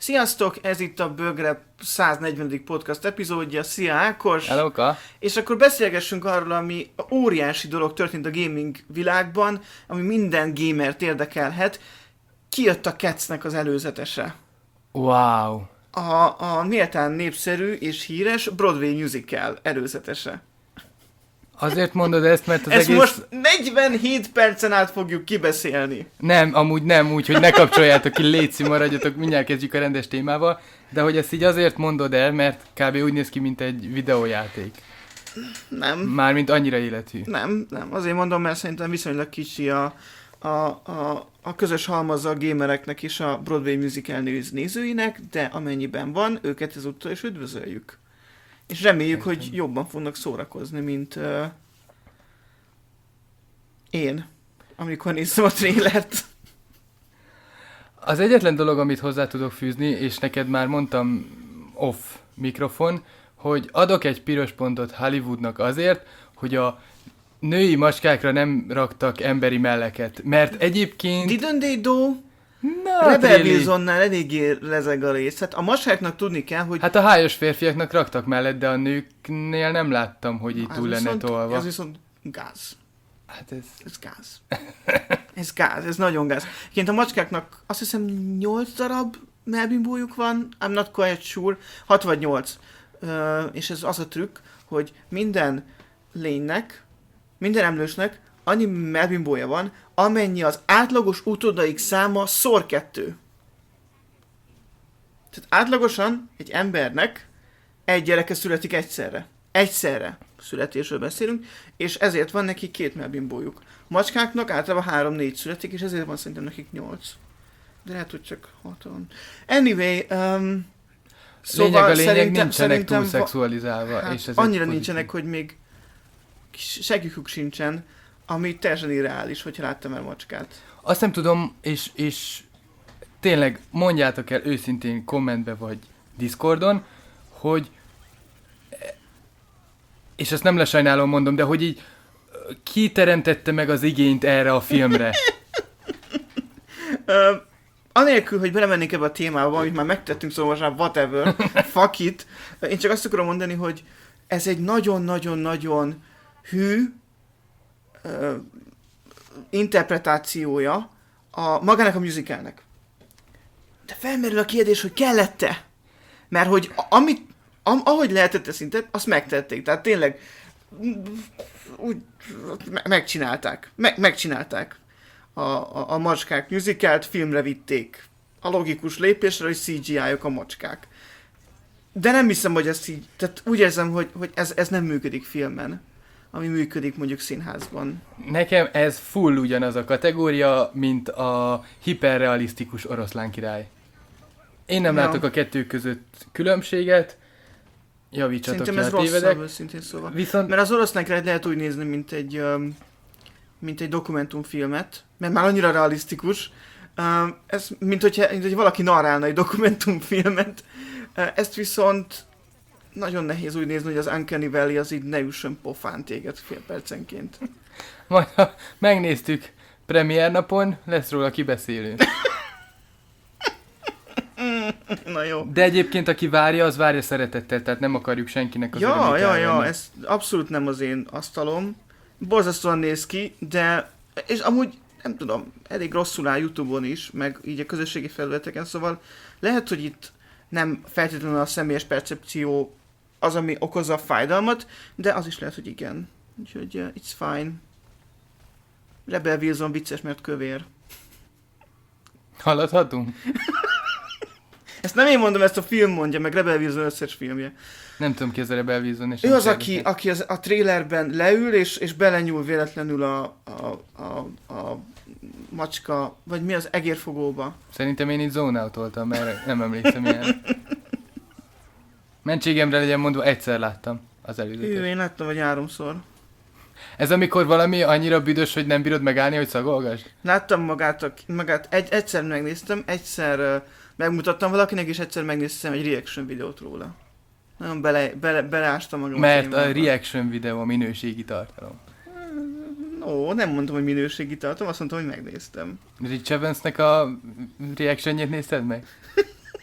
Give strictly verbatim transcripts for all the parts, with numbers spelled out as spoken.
Sziasztok, ez itt a Bögre száznegyvenedik podcast epizódja. Szia Ákos! Hello-ka! És akkor beszélgessünk arról, ami óriási dolog történt a gaming világban, ami minden gamert érdekelhet. Kijött a Cats-nek az előzetese. Wow! A, a méltán népszerű és híres Broadway musical előzetese. Azért mondod ezt, mert az Ezt egész... most negyvenhét percen át fogjuk kibeszélni. Nem, amúgy nem, úgy, hogy ne kapcsoljátok ki, létszi, maradjatok, mindjárt kezdjük a rendes témával, de hogy ezt így azért mondod el, mert kb. Úgy néz ki, mint egy videójáték. Nem. Mármint annyira életű. Nem, nem. Azért mondom, mert szerintem viszonylag kicsi a, a, a, a közös halmaza a gamereknek és a Broadway musical nézőinek, de amennyiben van, őket ezúttal is üdvözöljük. És reméljük, Értem. hogy jobban fognak szórakozni, mint uh, én, amikor néztem a trélert. Az egyetlen dolog, amit hozzá tudok fűzni, és neked már mondtam off mikrofon, hogy adok egy piros pontot Hollywoodnak azért, hogy a női macskákra nem raktak emberi melleket, mert egyébként... Didn't they do? Na, Rebel Wilsonnál eléggé lezeg a rész. Hát a macskáknak tudni kell, hogy... Hát a hályos férfiaknak raktak mellett, de a nőknél nem láttam, hogy így túl lenne tolva. Ez viszont gáz. Hát ez... Ez gáz. Ez gáz, ez nagyon gáz. Egyébként a macskáknak azt hiszem nyolc darab melbimbójuk van, I'm not quite sure, hat vagy nyolc. Uh, és ez az a trükk, hogy minden lénynek, minden emlősnek annyi melbimbója van, amennyi az átlagos utódaik száma szor kettő. Tehát átlagosan egy embernek egy gyereke születik egyszerre. Egyszerre születésről beszélünk, és ezért van neki két melbimbójuk. Macskáknak általában három-négy születik, és ezért van szerintem nekik nyolc. De lehet, hogy csak haton. Anyway, um, szóval lényeg a lényeg, szerintem, nincsenek szerintem túl szexualizálva. Hát és annyira pozitív. nincsenek, hogy még segítjük sincsen, ami teljesen irreális, hogyha láttam el macskát. Azt nem tudom, és, és tényleg mondjátok el őszintén kommentbe vagy Discordon, hogy és ezt nem lesajnálom mondom, de hogy így ki teremtette meg az igényt erre a filmre? uh, anélkül, hogy belemennék ebbe a témába, amit már megtettünk, szóval most már whatever, fuck it. Én csak azt akarom mondani, hogy ez egy nagyon-nagyon-nagyon hű uh, interpretációja a magának a musicalnek. De felmerül a kérdés, hogy kellett-e? Mert hogy amit, am, ahogy lehetett ezt szintet, azt megtették. Tehát tényleg úgy megcsinálták. Me, megcsinálták. A, a, a macskák musicalt filmre vitték. A logikus lépésre, hogy cé gé í-ok a macskák. De nem hiszem, hogy ezt így... Tehát úgy érzem, hogy, hogy ez, ez nem működik filmen, ami működik mondjuk színházban. Nekem ez full ugyanaz a kategória, mint a hiperrealisztikus oroszlán király. Én nem ja. látok a kettő között különbséget, javítsatok ki, szerintem ha ez tévedek. rosszabb, szintén szóval. Viszont... Mert az oroszlán királyt lehet úgy nézni, mint egy, um, mint egy dokumentumfilmet, mert már annyira realisztikus. Um, ez, mint hogyha, mint hogy valaki narrálna egy dokumentumfilmet. Uh, ezt viszont nagyon nehéz úgy nézni, hogy az Uncanny Valley az így ne üssön pofán téged fél percenként. Majd ha megnéztük premier napon, lesz róla kibeszélő. Na jó. De egyébként aki várja, az várja szeretettel, tehát nem akarjuk senkinek az Ja, örömét ja, elvenni. ja, ez abszolút nem az én asztalom. Borzasztóan néz ki, de... És amúgy, nem tudom, elég rosszul áll YouTube-on is, meg így a közösségi felületeken, szóval lehet, hogy itt nem feltétlenül a személyes percepció az, ami okozza a fájdalmat, de az is lehet, hogy igen. Úgyhogy uh, it's fine. Rebel Wilson vicces, mert kövér. Haladhatunk? Ezt nem én mondom, ezt a film mondja, meg Rebel Wilson összes filmje. Nem tudom ki az a Rebel Wilson. És Ő az, aki, aki az, a trailerben leül, és, és belenyúl véletlenül a, a, a, a macska, vagy mi az egérfogóba. Szerintem én itt zone out-oltam, mert nem emlékszem ilyen. Mentségemre legyen mondva, egyszer láttam az előzetes. Ő, én láttam vagy háromszor. Ez amikor valami annyira büdös, hogy nem bírod megállni, hogy szagolgasd? Láttam magát, a, magát egy, egyszer megnéztem, egyszer uh, megmutattam valakinek, és egyszer megnéztem egy reaction videót róla. Nagyon bele, bele, beleástam magam. Mert a, a reaction videó a minőségi tartalom. Ó, nem mondtam, hogy minőségi tartom, azt mondtam, hogy megnéztem. Rich Evansnek a reactionjét nézted meg?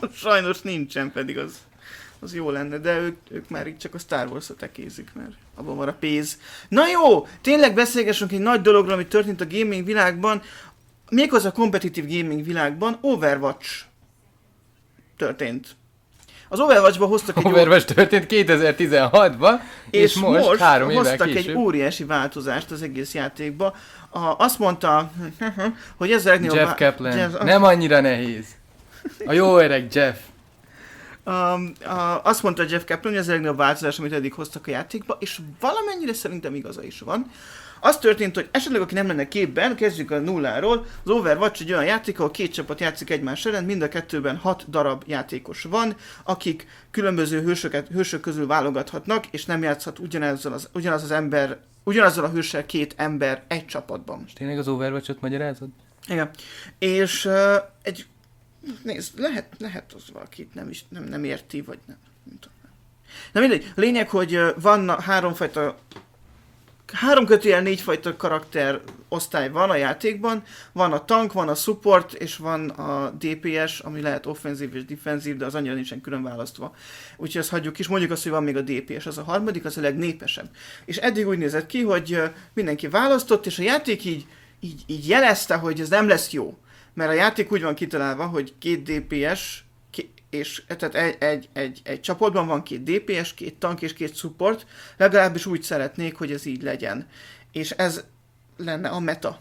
Sajnos nincsen, pedig az, az jó lenne, de ők, ők már így csak a Star Wars-ot tekézik, mert abban van a pénz. Na jó, tényleg beszélgessünk egy nagy dologról, ami történt a gaming világban, méghozzá a kompetitív gaming világban. Overwatch történt. Az Overwatchba hoztak egy... Overwatch történt kétezer-tizenhatban, és, és most, most három évvel hoztak később. egy óriási változást az egész játékba. A, azt mondta, hogy ez a legnagyobb... Jeff Kaplan. Jeff, nem annyira nehéz. A jó öreg Jeff. Um, uh, azt mondta Jeff Kaplan, hogy ez a legnagyobb változás, amit eddig hoztak a játékba, és valamennyire szerintem igaza is van. Az történt, hogy esetleg aki nem lenne képben, kezdjük a nulláról, az Overwatch egy olyan játék, ahol két csapat játszik egymás ellen, mind a kettőben hat darab játékos van, akik különböző hősöket, hősök közül válogathatnak, és nem játszhat ugyanazzal az, ugyanaz az ember, ugyanazzal a hőssel két ember egy csapatban. És tényleg az Overwatch-ot magyarázod? Igen. És uh, egy, nézd, lehet, lehet az valakit nem is, nem, nem érti, vagy nem. nem tudom. Na mindegy, a lényeg, hogy van háromfajta Három kötőjel négyfajta karakter osztály van a játékban. Van a tank, van a support, és van a dé pé es, ami lehet offenzív és defenzív, de az annyira nincsen külön választva. Úgyhogy ezt hagyjuk is. Mondjuk azt, hogy van még a dé pé es, az a harmadik, az a legnépesebb. És eddig úgy nézett ki, hogy mindenki választott, és a játék így, így, így jelezte, hogy ez nem lesz jó. Mert a játék úgy van kitalálva, hogy két dé pé es, és tehát egy, egy, egy, egy csapatban van két dé pé es, két tank és két support, legalábbis úgy szeretnék, hogy ez így legyen. És ez lenne a meta.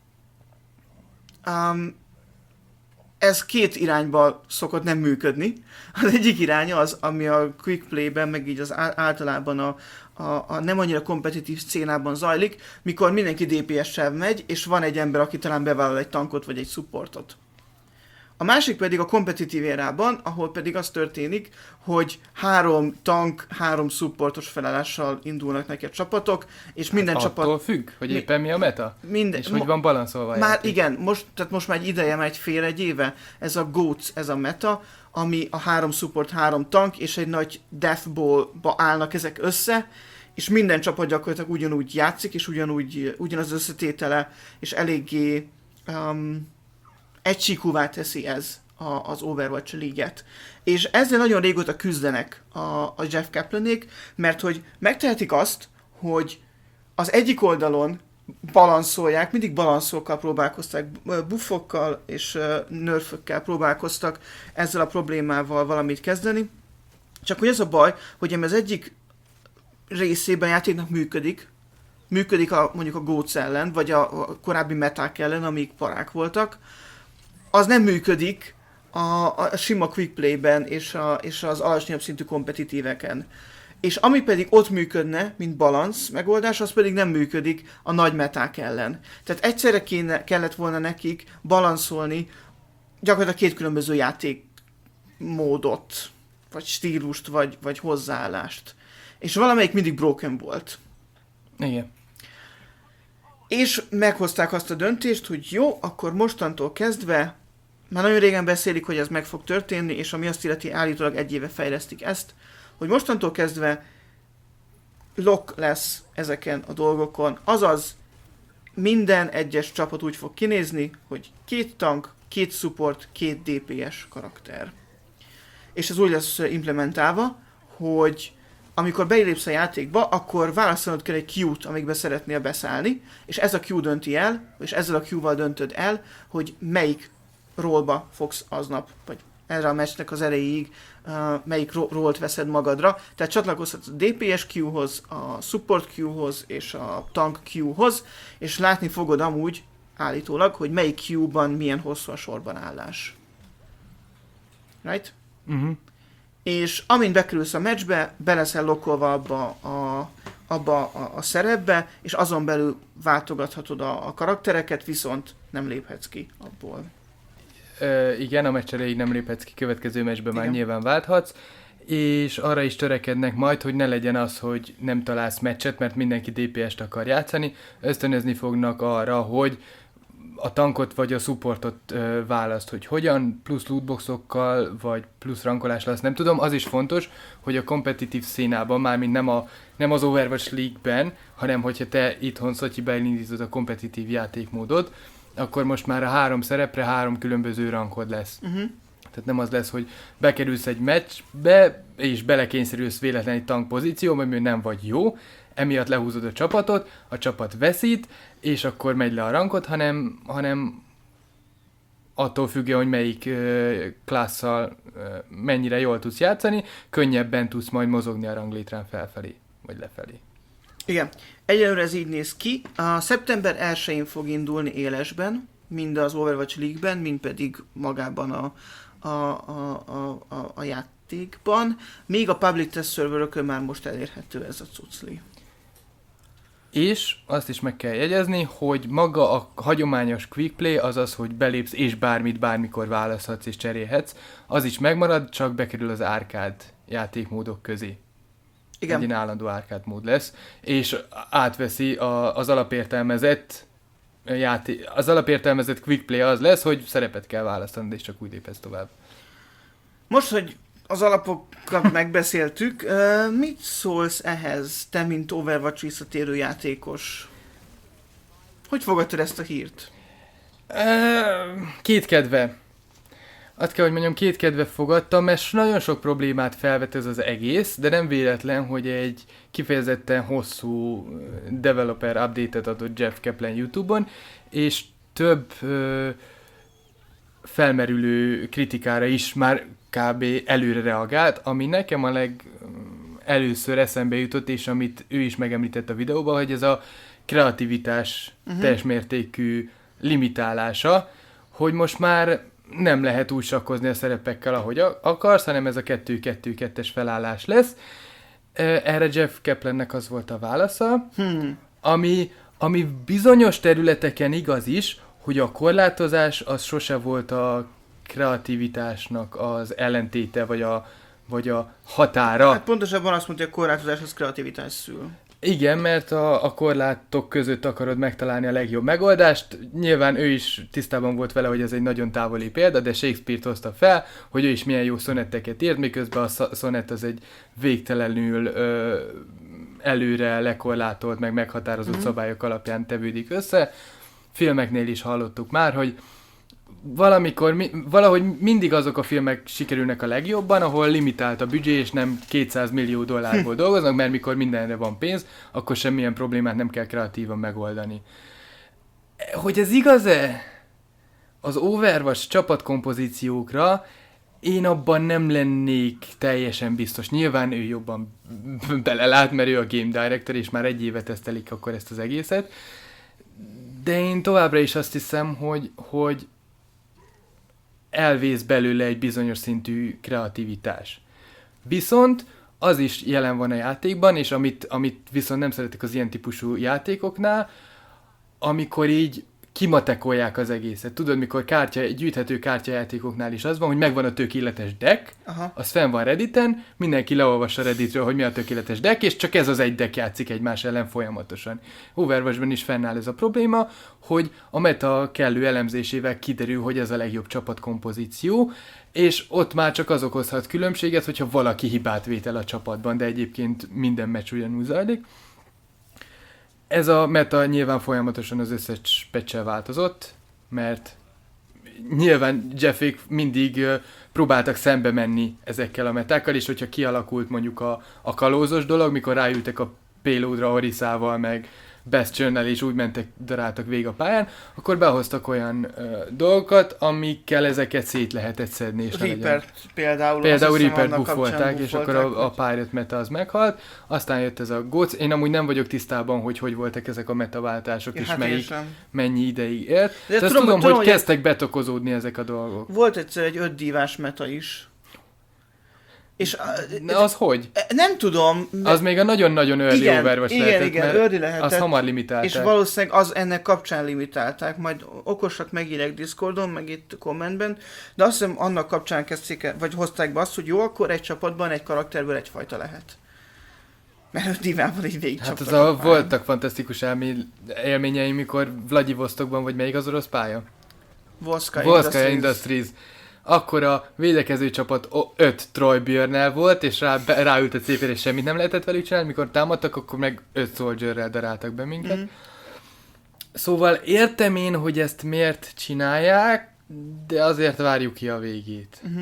Um, ez két irányba szokott nem működni. Az egyik iránya az, ami a quick play-ben, meg így az általában a, a, a nem annyira kompetitív szcénában zajlik, mikor mindenki dé pé es-sel megy, és van egy ember, aki talán bevállal egy tankot vagy egy supportot. A másik pedig a kompetitív érában, ahol pedig az történik, hogy három tank, három supportos felállással indulnak neked csapatok, és minden hát csapat... Attól függ, hogy éppen mi a meta? Minden, és hogy van balanszolva. Már játék. Igen, most, tehát most már egy ideje, már egy fél egy éve, ez a GOATS, ez a meta, ami a három support, három tank, és egy nagy Death Ball-ba állnak ezek össze, és minden csapat gyakorlatilag ugyanúgy játszik, és ugyanúgy, ugyanaz összetétele, és eléggé... Um, egysíkúvá teszi ez a, az Overwatch League-et. És ezzel nagyon régóta küzdenek a, a Jeff Kaplanék, mert hogy megtehetik azt, hogy az egyik oldalon balanszolják, mindig balanszókkal próbálkoztak, buffokkal és uh, nerfökkel próbálkoztak ezzel a problémával valamit kezdeni. Csak hogy ez a baj, hogy az egyik részében játéknak működik, működik a, mondjuk a GOATS ellen, vagy a, a korábbi meták ellen, amik parák voltak, az nem működik a, a sima quick play-ben és, a, és az alacsonyabb szintű kompetitíveken. És ami pedig ott működne, mint balansz megoldás, az pedig nem működik a nagy meták ellen. Tehát egyszerre kéne, kellett volna nekik balanszolni gyakorlatilag két különböző játékmódot, vagy stílust, vagy, vagy hozzáállást. És valamelyik mindig broken volt. Igen. És meghozták azt a döntést, hogy jó, akkor mostantól kezdve, már nagyon régen beszélik, hogy ez meg fog történni, és ami azt illeti, állítólag egy éve fejlesztik ezt, hogy mostantól kezdve lock lesz ezeken a dolgokon, azaz minden egyes csapat úgy fog kinézni, hogy két tank, két support, két dé pé es karakter. És ez úgy lesz implementálva, hogy amikor belépsz a játékba, akkor választanod kell egy queue-t, amikbe szeretnél beszállni, és ez a queue dönti el, és ezzel a queue-val döntöd el, hogy melyik rollba fogsz aznap, vagy erre a meccsnek az erejéig, uh, melyik ro- rollt veszed magadra. Tehát csatlakozhatsz a dé pé es queue-hoz, a support queue-hoz és a tank queue-hoz, és látni fogod amúgy, állítólag, hogy melyik queue-ban milyen hosszú a sorban állás. Right? Uh-huh. És amint bekerülsz a meccsbe, be leszel lokkolva abba a, abba a, a szerepbe, és azon belül váltogathatod a, a karaktereket, viszont nem léphetsz ki abból. Ö, igen, a meccs elejéig nem léphetsz ki, következő meccsben már Igen. nyilván válthatsz, és arra is törekednek majd, hogy ne legyen az, hogy nem találsz meccset, mert mindenki dé pé est akar játszani, ösztönözni fognak arra, hogy a tankot vagy a supportot ö, választ, hogy hogyan, plusz lootboxokkal, vagy plusz rankolás lesz, nem tudom. Az is fontos, hogy a kompetitív színában, mármint nem, a, nem az Overwatch League-ben, hanem hogyha te itthon Szotyiba elindítod a kompetitív játékmódot, akkor most már a három szerepre három különböző rankod lesz. Uh-huh. Tehát Tehát nem az lesz, hogy bekerülsz egy meccsbe, és belekényszerülsz véletlen egy tank pozícióba, mert nem vagy jó, emiatt lehúzod a csapatot, a csapat veszít, és akkor megy le a rankot, hanem, hanem attól függően, hogy melyik uh, klasszal uh, mennyire jól tudsz játszani, könnyebben tudsz majd mozogni a ranglétrán felfelé, vagy lefelé. Igen. Egyelőre ez így néz ki. A szeptember elsején fog indulni élesben, mind az Overwatch League-ben, mind pedig magában a, a, a, a, a, a játékban. Még a public test serverökön már most elérhető ez a cucli. És azt is meg kell jegyezni, hogy maga a hagyományos quick play, azaz, hogy belépsz és bármit bármikor választhatsz és cserélhetsz, az is megmarad, csak bekerül az árkád játékmódok közé. Igen. Egy állandó árkád mód lesz, és átveszi a, az alapértelmezett játék, az alapértelmezett quick play az lesz, hogy szerepet kell választanod, és csak úgy lépesz tovább. Most, hogy az alapokat megbeszéltük, mit szólsz ehhez, te, mint Overwatch visszatérő játékos? Hogy fogadtad ezt a hírt? Kétkedve. Azt kell, hogy mondjam, kétkedve fogadtam, mert nagyon sok problémát felvet ez az egész, de nem véletlen, hogy egy kifejezetten hosszú developer update-et adott Jeff Kaplan YouTube-on, és több ö, felmerülő kritikára is már kb. Előre reagált, ami nekem a leg először eszembe jutott, és amit ő is megemlített a videóban, hogy ez a kreativitás uh-huh. teljes mértékű limitálása, hogy most már nem lehet úgy sakkozni a szerepekkel, ahogy akarsz, hanem ez a kettő kettő kettes felállás lesz. Erre Jeff Kaplannek az volt a válasza, hmm. ami, ami bizonyos területeken igaz is, hogy a korlátozás az sose volt a kreativitásnak az ellentéte, vagy a, vagy a határa. Hát pontosabban azt mondja, hogy a korlátozás az kreativitás szül. Igen, mert a, a korlátok között akarod megtalálni a legjobb megoldást. Nyilván ő is tisztában volt vele, hogy ez egy nagyon távoli példa, de Shakespeare-t hozta fel, hogy ő is milyen jó szonetteket írt, miközben a szonett az egy végtelenül ö, előre lekorlátolt, meg meghatározott mm-hmm. szabályok alapján tevődik össze. Filmeknél is hallottuk már, hogy valamikor, mi, valahogy mindig azok a filmek sikerülnek a legjobban, ahol limitált a büdzsé, és nem kétszáz millió dollárból dolgoznak, mert mikor mindenre van pénz, akkor semmilyen problémát nem kell kreatívan megoldani. Hogy ez igaz-e az Overwatch csapatkompozíciókra, én abban nem lennék teljesen biztos. Nyilván ő jobban belelát, mert ő a game director, és már egy éve tesztelik akkor ezt az egészet. De én továbbra is azt hiszem, hogy, hogy elvész belőle egy bizonyos szintű kreativitás. Viszont az is jelen van a játékban, és amit, amit viszont nem szeretek az ilyen típusú játékoknál, amikor így kimatekolják az egészet. Tudod, mikor kártya, gyűjthető kártyajátékoknál is az van, hogy megvan a tökéletes deck, aha. az fenn van Redditen, mindenki leolvassa Redditről, hogy mi a tökéletes deck, és csak ez az egy deck játszik egymás ellen folyamatosan. Overwatchban is fennáll ez a probléma, hogy a meta kellő elemzésével kiderül, hogy ez a legjobb csapatkompozíció, és ott már csak az okozhat különbséget, hogyha valaki hibát vétel a csapatban, de egyébként minden meccs ugyanúgy zajlik. Ez a meta nyilván folyamatosan az összes patch-el változott, mert nyilván Jeffék mindig uh, próbáltak szembe menni ezekkel a metákkal, és hogyha kialakult mondjuk a, a kalózos dolog, mikor ráültek a payloadra Orisa-val, meg Bastion-nel, és úgy mentek, daráltak végig a pályán, akkor behoztak olyan uh, dolgokat, amikkel ezeket szét lehetett szedni. És Reapert például. Például Reapert buffolták, és akkor a, a Pirate meta az meghalt. Aztán jött ez a góc. Én amúgy nem vagyok tisztában, hogy hogy voltak ezek a metaváltások, ja, és hát melyik, mennyi ideig élt. De, de azt tudom, tudom, hogy, hogy kezdtek betokozódni ezek a dolgok. Volt egyszer egy öt dívás meta is. És a, az hogy? Nem tudom. Az még a nagyon-nagyon early Overwatch igen, lehetett, igen, early lehetett, azt hamar limitálták. És valószínűleg az ennek kapcsán limitálták, majd okosak megírják Discordon, meg itt kommentben, de azt hiszem annak kapcsán kezdték el, vagy hozták be azt, hogy jó, akkor egy csapatban egy karakterből egyfajta lehet. Mert öt divával így végig hát az a, voltak fantasztikus élmény, élményeim, mikor Vladivostokban, vagy melyik az orosz pálya? Volskaya Volskaya Industries. Industries. Akkor a védekező csapat öt Troy Byrne-nel volt, és rá, be, ráült a cé pére, és semmit nem lehetett velük csinálni, mikor támadtak, akkor meg öt Soldier-rel daráltak be minket. Mm. Szóval értem én, hogy ezt miért csinálják, De azért várjuk ki a végét. Uh-huh.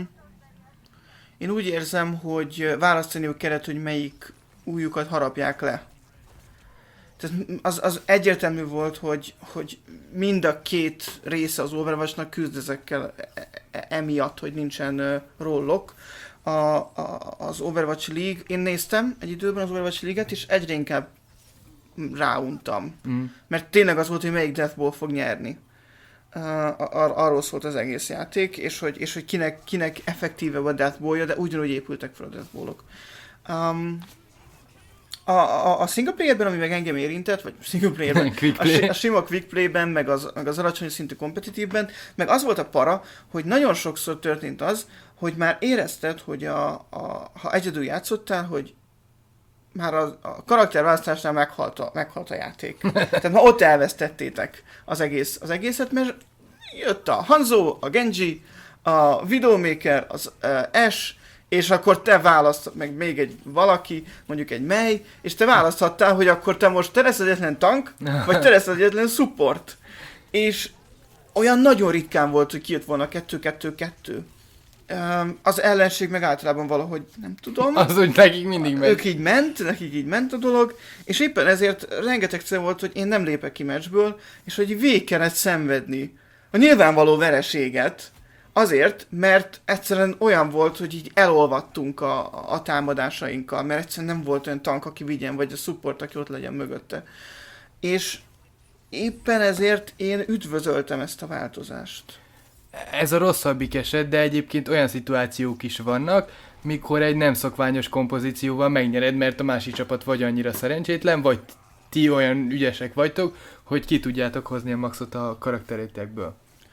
Én úgy érzem, hogy választaniuk kellett, hogy melyik újukat harapják le. Tehát az, az egyértelmű volt, hogy, hogy mind a két része az Overwatch-nak küzd ezekkel e- e- emiatt, hogy nincsen uh, rollok. A, a, az Overwatch League, én néztem egy időben az Overwatch League-et, és egyre inkább ráuntam. Mm. Mert tényleg az volt, hogy melyik Death Ball fog nyerni. Uh, ar- arról szólt az egész játék, és hogy, és hogy kinek, kinek effektívebb a Death Ball-ja, de ugyanúgy épültek fel a Death Ball-ok. Um, a, a, a single playerben, ami meg engem érintett, vagy single playerben, a, si, a sima quick playben, meg az, meg az alacsony szintű kompetitívben, meg az volt a para, hogy nagyon sokszor történt az, hogy már érezted, hogy a, a, ha egyedül játszottál, hogy már a, a karakterválasztásnál meghalt a, meghalt a játék. Tehát már ott elvesztettétek az, egész, az egészet, mert jött a Hanzo, a Genji, a Widowmaker, az uh, Ash, és akkor te választod, meg még egy valaki, mondjuk egy Mei, és te választhattál, hogy akkor te most te lesz az egyetlen tank, vagy te lesz az egyetlen support. És olyan nagyon ritkán volt, hogy kijött volna kettő kettő kettő. Um, az ellenség meg általában valahogy, nem tudom. Az, hogy nekik mindig ment. Ők így ment, nekik így ment a dolog, és éppen ezért rengeteg szem volt, hogy én nem lépek ki meccsből, és hogy végig kellett szenvedni a nyilvánvaló vereséget, azért, mert egyszerűen olyan volt, hogy így elolvadtunk a, a támadásainkkal, mert egyszerűen nem volt olyan tank, aki vigyen, vagy a support, aki ott legyen mögötte. És éppen ezért én üdvözöltem ezt a változást. Ez a rosszabbik eset, de egyébként olyan szituációk is vannak, mikor egy nem szokványos kompozícióval megnyered, mert a másik csapat vagy annyira szerencsétlen, vagy ti olyan ügyesek vagytok, hogy ki tudjátok hozni a maxot a karakterétekből.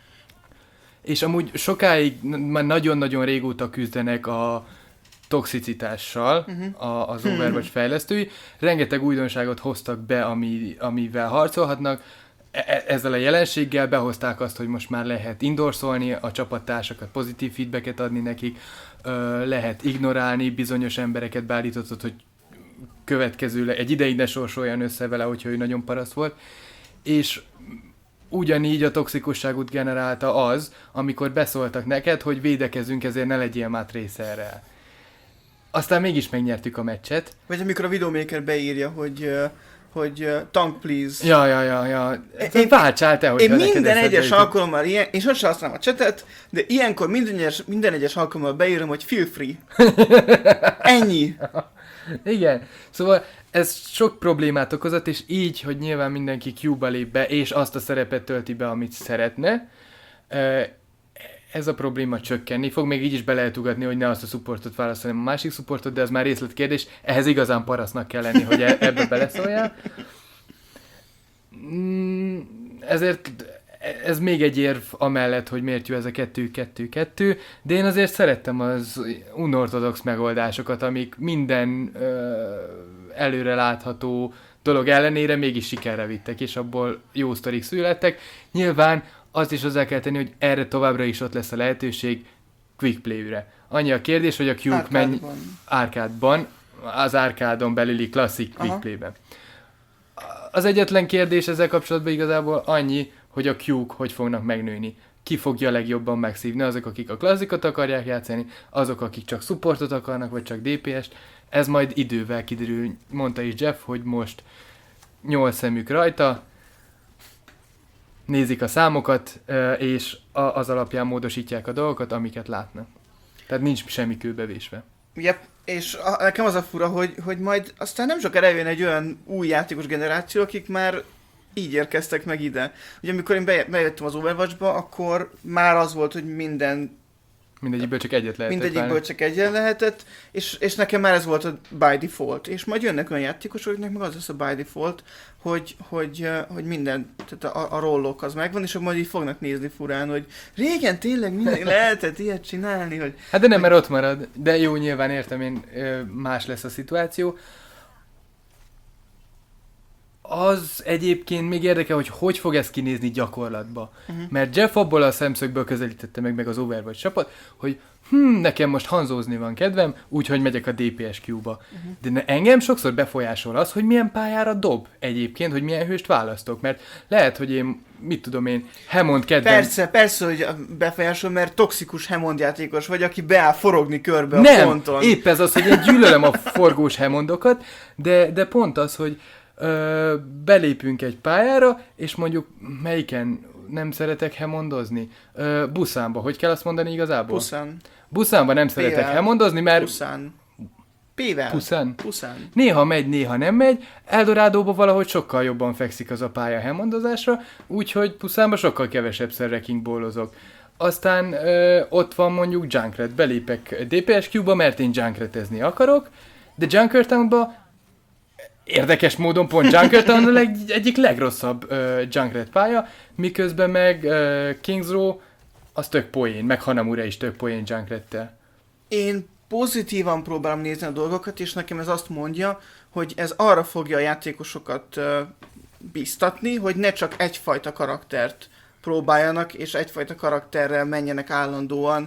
És amúgy sokáig, már nagyon-nagyon régóta küzdenek a toxicitással uh-huh. a, az Overwatch fejlesztői. Rengeteg újdonságot hoztak be, ami, amivel harcolhatnak. E- ezzel a jelenséggel behozták azt, hogy most már lehet indorszolni a csapattársakat, pozitív feedbacket adni nekik, ö, lehet ignorálni bizonyos embereket, beállítottad, hogy következőleg egy ideig ne sorsoljan össze vele, hogyha ő nagyon paraszt volt. És ugyanígy a toxikusságot generálta az, amikor beszóltak neked, hogy védekezünk, ezért ne legyél már trészerrel. Aztán mégis megnyertük a meccset. Vagy amikor a Widowmaker beírja, hogy, hogy tank please. Ja, ja, ja, ja. Én, váltsál te, hogy én minden egyes alkalommal ilyen, én sosem használom a chatet, de ilyenkor minden egyes, minden egyes alkalommal beírom, hogy feel free. Ennyi. Igen. Szóval ez sok problémát okozott, és így, hogy nyilván mindenki Q-ba lép be, és azt a szerepet tölti be, amit szeretne, ez a probléma csökkenni fog. Még így is be lehet ugatni, hogy ne azt a supportot válaszolni, a másik supportot, de ez már részletkérdés. Ehhez igazán parasznak kell lenni, hogy ebbe beleszóljál. Ezért ez még egy érv amellett, hogy miért jó ez a kettő kettő kettő, de én azért szerettem az unorthodox megoldásokat, amik minden ö, előre látható dolog ellenére mégis sikerre vittek, és abból jó sztorik születtek. Nyilván azt is hozzá kell tenni, hogy erre továbbra is ott lesz a lehetőség quick play-re. Annyi a kérdés, hogy a Q-k mennyi... Árkádban. Az árkádon belüli klasszik quick play-ben. Az egyetlen kérdés ezzel kapcsolatban igazából annyi, hogy a Q-k hogy fognak megnőni. Ki fogja legjobban megszívni? Azok, akik a klasszikot akarják játszani, azok, akik csak supportot akarnak, vagy csak dé pé est. Ez majd idővel kiderül, mondta is Jeff, hogy most nyolc szemük rajta, nézik a számokat, és az alapján módosítják a dolgokat, amiket látnak. Tehát nincs semmi kőbevésve. Yep. És a, nekem az a fura, hogy, hogy majd aztán nem sokára eljön egy olyan új játékos generáció, akik már így érkeztek meg ide. Ugye amikor én bejöttem az Overwatchba, akkor már az volt, hogy minden... Mindegyikből csak egyet lehetett. Mindegyikből csak egyet lehetett, és, és nekem már ez volt a by default. És majd jönnek olyan játékosok, akiknek meg az lesz a by default, hogy, hogy, hogy minden, tehát a, a rollok az megvan, és akkor majd így fognak nézni furán, hogy régen tényleg minden lehetett ilyet csinálni, hogy... Hát de nem, hogy... mert ott marad. De jó, nyilván értem én, más lesz a szituáció. az egyébként még érdekel, hogy hogy fog ez kinézni gyakorlatba. Uh-huh. Mert Jeff abból a szemszögből közelítette meg, meg az Overwatch csapat, hogy hm, nekem most hanzózni van kedvem, úgyhogy megyek a dé pé es kú-ba. Uh-huh. De ne, engem sokszor befolyásol az, hogy milyen pályára dob egyébként, hogy milyen hőst választok. Mert lehet, hogy én, mit tudom én, Hammond kedvem... Persze, persze, hogy befolyásol, mert toxikus Hammond játékos vagy, aki beáll forogni körbe a Nem, ponton. Nem, épp ez az, hogy én gyűlölöm a forgós Hammondokat, de, de pont az, hogy Ö, belépünk egy pályára, és mondjuk melyiken nem szeretek Hammondozni? Ö, Buszánba, hogy kell azt mondani igazából? Puszán. Buszánba nem szeretek P-vel. Hammondozni, mert... Puszán. P-vel. Puszán? Puszán. Néha megy, néha nem megy. Eldorádóba valahogy sokkal jobban fekszik az a pálya Hammondozásra, úgyhogy Puszánba sokkal kevesebb wrecking-ballozok. Aztán ö, ott van mondjuk Junkrat. Belépek dé pé es kú-ba, mert én Junkratezni akarok, de Junkertownba érdekes módon pont Junkertown a leg, egyik legrosszabb uh, Junkrat pálya, miközben meg uh, Kings Row az tök poén, meg Hanamura is tök poén Junkrattel. Én pozitívan próbálom nézni a dolgokat, és nekem ez azt mondja, hogy ez arra fogja a játékosokat uh, biztatni, hogy ne csak egyfajta karaktert próbáljanak, és egyfajta karakterrel menjenek állandóan,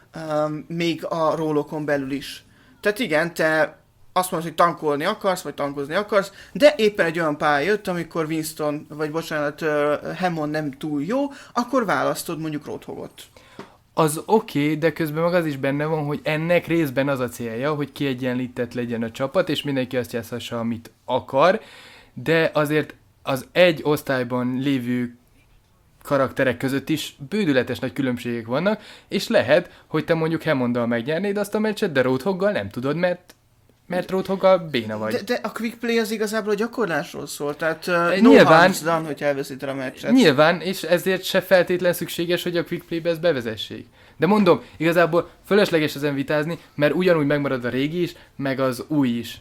um, még a rólokon belül is. Tehát igen, te azt mondod, hogy tankolni akarsz, vagy tankozni akarsz, de éppen egy olyan pálya jött, amikor Winston, vagy bocsánat, uh, Hammond nem túl jó, akkor választod mondjuk Roadhogot. Az oké, okay, de közben meg az is benne van, hogy ennek részben az a célja, hogy kiegyenlített legyen a csapat, és mindenki azt játszhassa, amit akar, de azért az egy osztályban lévő karakterek között is bődületes nagy különbségek vannak, és lehet, hogy te mondjuk Hammonddal megnyernéd azt a meccset, de Roadhoggal nem tudod, mert Mert Roadhoggal béna vagy. De, de a quick play az igazából a gyakorlásról szól, tehát uh, e, no nyilván, harm's done, hogy elveszíted a meccset. Nyilván, és ezért se feltétlen szükséges, hogy a quick play-be ezt bevezessék. De mondom, igazából fölösleges ezen vitázni, mert ugyanúgy megmarad a régi is, meg az új is.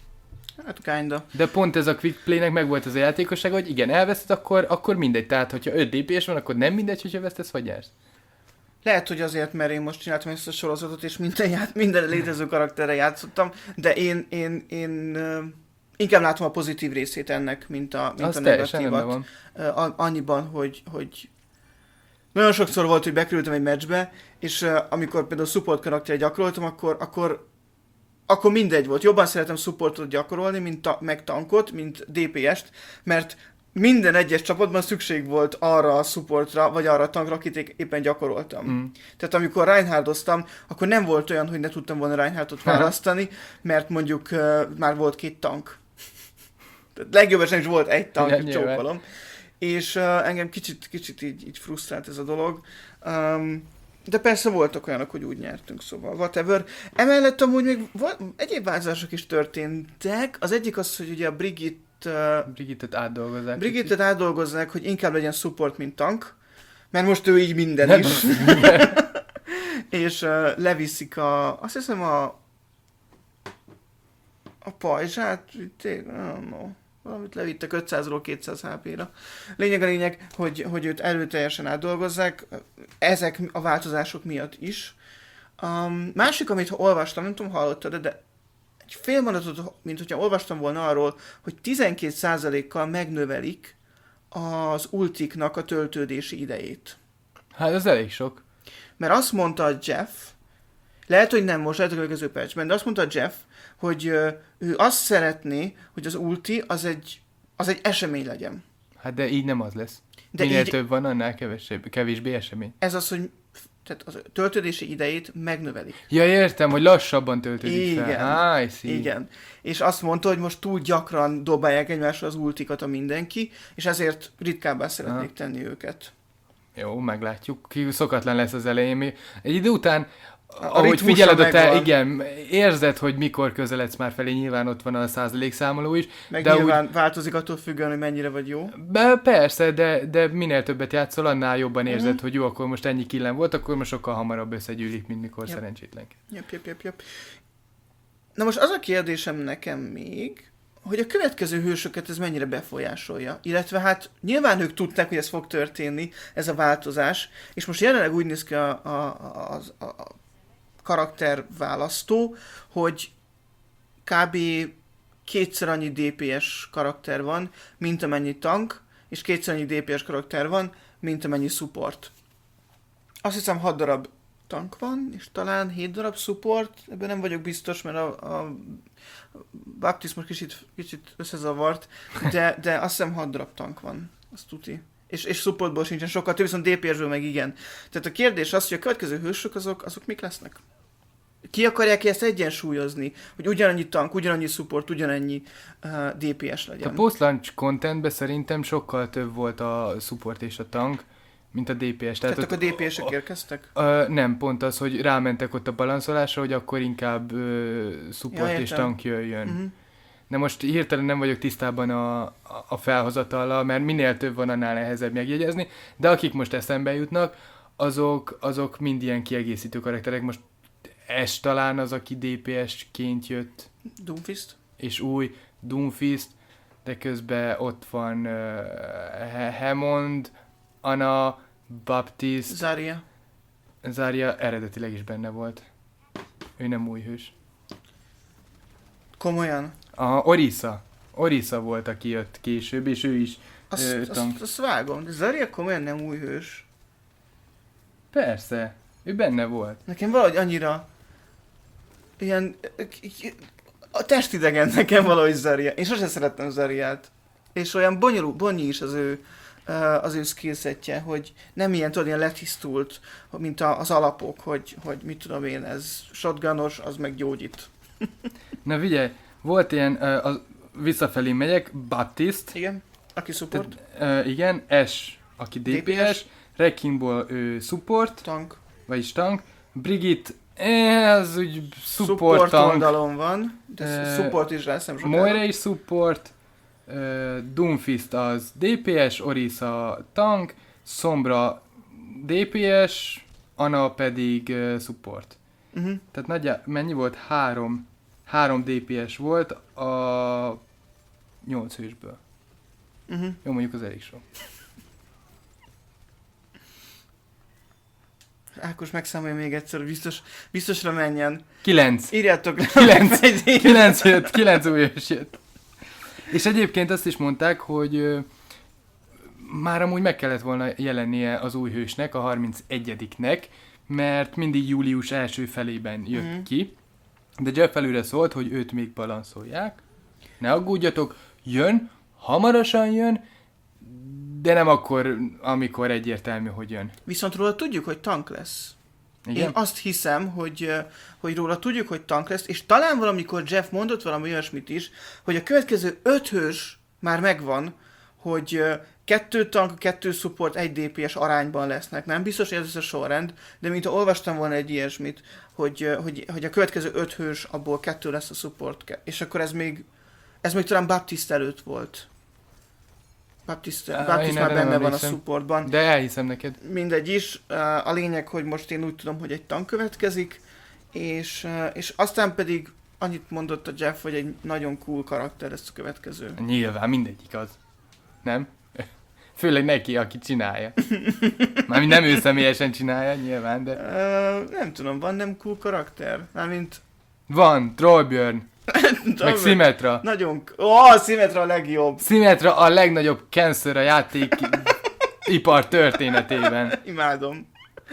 Hát kinda. De pont ez a quick play-nek megvolt az a játékossága, hogy igen, elveszed, akkor, akkor mindegy. Tehát, hogyha öt dé pé es van, akkor nem mindegy, hogyha vesztesz vagy nyersz. Lehet, hogy azért, mert én most csináltam ezt a sorozatot, és minden, ját, minden létező karakterre játszottam, de én, én, én uh, inkább látom a pozitív részét ennek, mint a, mint a negatívat. Uh, annyiban, hogy, hogy nagyon sokszor volt, hogy bekerültem egy meccsbe, és uh, amikor például support karakter gyakoroltam, akkor, akkor, akkor mindegy volt. Jobban szeretem supportot gyakorolni, mint ta, meg tankot, mint dé pé est, mert minden egyes csapatban szükség volt arra a supportra, vagy arra a tankra, akit éppen gyakoroltam. Mm. Tehát amikor Reinhardoztam, akkor nem volt olyan, hogy ne tudtam volna Reinhardtot választani, mert mondjuk uh, már volt két tank. Tehát legjobb esetben is volt egy tank, ja, csókolom. És uh, engem kicsit, kicsit így, így frusztrált ez a dolog. Um, de persze voltak olyanok, hogy úgy nyertünk, szóval whatever. Emellett amúgy még val- egyéb változások is történtek. Az egyik az, hogy ugye a Brigitte Uh, Brigittet átdolgozzák. Brigittet átdolgozzák, hogy inkább legyen support, mint tank, mert most ő így minden nem is. És uh, leviszik a, azt hiszem a a pajzsát, no, valamit levittek ötszázról kétszáz há pé-ra. Lényeg a lényeg, hogy, hogy őt erőteljesen átdolgozzák, ezek a változások miatt is. Um, másik, amit olvastam, nem tudom, hallottad, de egy fél mondatot, mint hogyha olvastam volna arról, hogy tizenkét százalékkal megnövelik az ultiknak a töltődési idejét. Hát ez elég sok. Mert azt mondta a Jeff, lehet, hogy nem most, lehet, hogy a következő percben, de azt mondta a Jeff, hogy ő azt szeretné, hogy az ulti az egy, az egy esemény legyen. Hát de így nem az lesz. De Minél így, több van, annál kevesebb, kevésbé esemény. Ez az, hogy tehát a töltődési idejét megnövelik. Ja, értem, hogy lassabban töltődik igen, fel. Ah, igen. És azt mondta, hogy most túl gyakran dobálják egymásra az ultikat a mindenki, és ezért ritkábbá szeretnék ah. tenni őket. Jó, meglátjuk. Ki szokatlan lesz az elején. Egy idő után, a ahogy figyeled a te, igen, érzed, hogy mikor közeledsz már felé, nyilván ott van a százalékszámoló is. Meg de nyilván úgy, változik attól függően, hogy mennyire vagy jó. Be, persze, de, de minél többet játszol, annál jobban érzed, mm. hogy jó, akkor most ennyi killen volt, akkor most sokkal hamarabb összegyűlik, mint mikor yep. szerencsétlen. Jep, jep, jep, jep. Na most az a kérdésem nekem még, hogy a következő hősöket ez mennyire befolyásolja. Illetve hát nyilván ők tudták, hogy ez fog történni, ez a változás, és most jelenleg úgy néz ki a, a, a, a, a karakterválasztó, hogy kb. kétszer annyi dé pé es karakter van, mint amennyi tank, és kétszer annyi dé pé es karakter van, mint amennyi support. Azt hiszem hat darab tank van, és talán hét darab support, ebben nem vagyok biztos, mert a, a Baptist most kicsit, kicsit összezavart, de, de azt hiszem hat darab tank van, azt tuti. És, és supportból sincsen sokkal több, viszont dé pé esből meg igen. Tehát a kérdés az, hogy a következő hősök azok, azok mik lesznek? Ki akarják ezt egyensúlyozni, hogy ugyanannyi tank, ugyanannyi support, ugyanannyi uh, dé pé es legyen? A post-launch contentben szerintem sokkal több volt a support és a tank, mint a dé pé es. Tehát, Tehát ott, a dé pé esek érkeztek? Uh, nem, pont az, hogy rámentek ott a balanszolásra, hogy akkor inkább uh, support ja, és tank jöjjön. Uh-huh. De most hirtelen nem vagyok tisztában a, a felhozatallal, mert minél több van, annál nehezebb megjegyezni, de akik most eszembe jutnak, azok, azok mind ilyen kiegészítő karakterek. Most Ez talán az, aki dé pé es-ként jött. Doomfist. És új Doomfist, de közben ott van uh, Hammond, Anna, Baptist. Zarya. Zarya eredetileg is benne volt. Ő nem új hős. Komolyan? A Orisa. Orisa volt, aki jött később, és ő is Azt, ö, azt, tank. azt vágom, de Zarya komolyan nem új hős. Persze, ő benne volt. Nekem valahogy annyira ilyen a testidegen nekem valahogy Zarya. Én sosem szerettem Zaryát. És olyan bonyolú, bonnyi is az ő, az ő skillsetje, hogy nem ilyen, tudod, ilyen letisztult, mint az alapok, hogy, hogy mit tudom én, ez shotgunos, az meg gyógyít. Na figyelj, volt ilyen, uh, az, visszafelé megyek, Baptist. Igen, aki support. Tehát, uh, igen, Ash, aki dé pé es, Wrecking Ball, ő support. Tank. Vagyis tank. Brigitte, eh, az úgy support, support tank. oldalon van, de uh, support is rá szem sokára. Moira is support. Uh, Doomfist az dé pé es, Orisa tank, Sombra dé pé es, Anna pedig uh, support. Uh-huh. Tehát nagyjá, mennyi volt? Három, három dé pé es volt a nyolc hősből. Uh-huh. Jó, mondjuk az elég sok. Ákos megszámolja még egyszer, biztos, biztosra menjen. Kilenc. Írjátok le. Kilenc. Kilenc jött, kilenc új hős jött. És egyébként azt is mondták, hogy ö, már amúgy meg kellett volna jelennie az új hősnek, a harmincegyediknek, mert mindig július első felében jött mm. ki. De Jeff előre szólt, hogy őt még balanszolják. Ne aggódjatok, jön, hamarosan jön, de nem akkor, amikor egyértelmű, hogy jön. Viszont róla tudjuk, hogy tank lesz. Igen? Én azt hiszem, hogy, hogy róla tudjuk, hogy tank lesz, és talán valamikor Jeff mondott valami olyasmit is, hogy a következő öt hős már megvan, hogy kettő tank, kettő support, egy dé pé es arányban lesznek. Nem biztos, hogy ez a sorrend, de mint olvastam volna egy ilyesmit, hogy, hogy, hogy a következő öt hős, abból kettő lesz a support. És akkor ez még, ez még talán Baptist előtt volt. Baptist, Á, Baptist már benne van a hiszem. supportban. De elhiszem neked. Mindegy is. A lényeg, hogy most én úgy tudom, hogy egy tank következik, és, és aztán pedig annyit mondott a Jeff, hogy egy nagyon cool karakter lesz a következő. Nyilván, mindegyik az. Nem? Főleg neki, aki csinálja. Mármint nem ő személyesen csinálja, nyilván, de... Uh, nem tudom, van nem cool karakter? Mármint... Van, Trollbjörn. Meg Symmetra. Nagyon... Ó, oh, Symmetra a legjobb. Symmetra a legnagyobb cancer a játék ipar történetében. Imádom.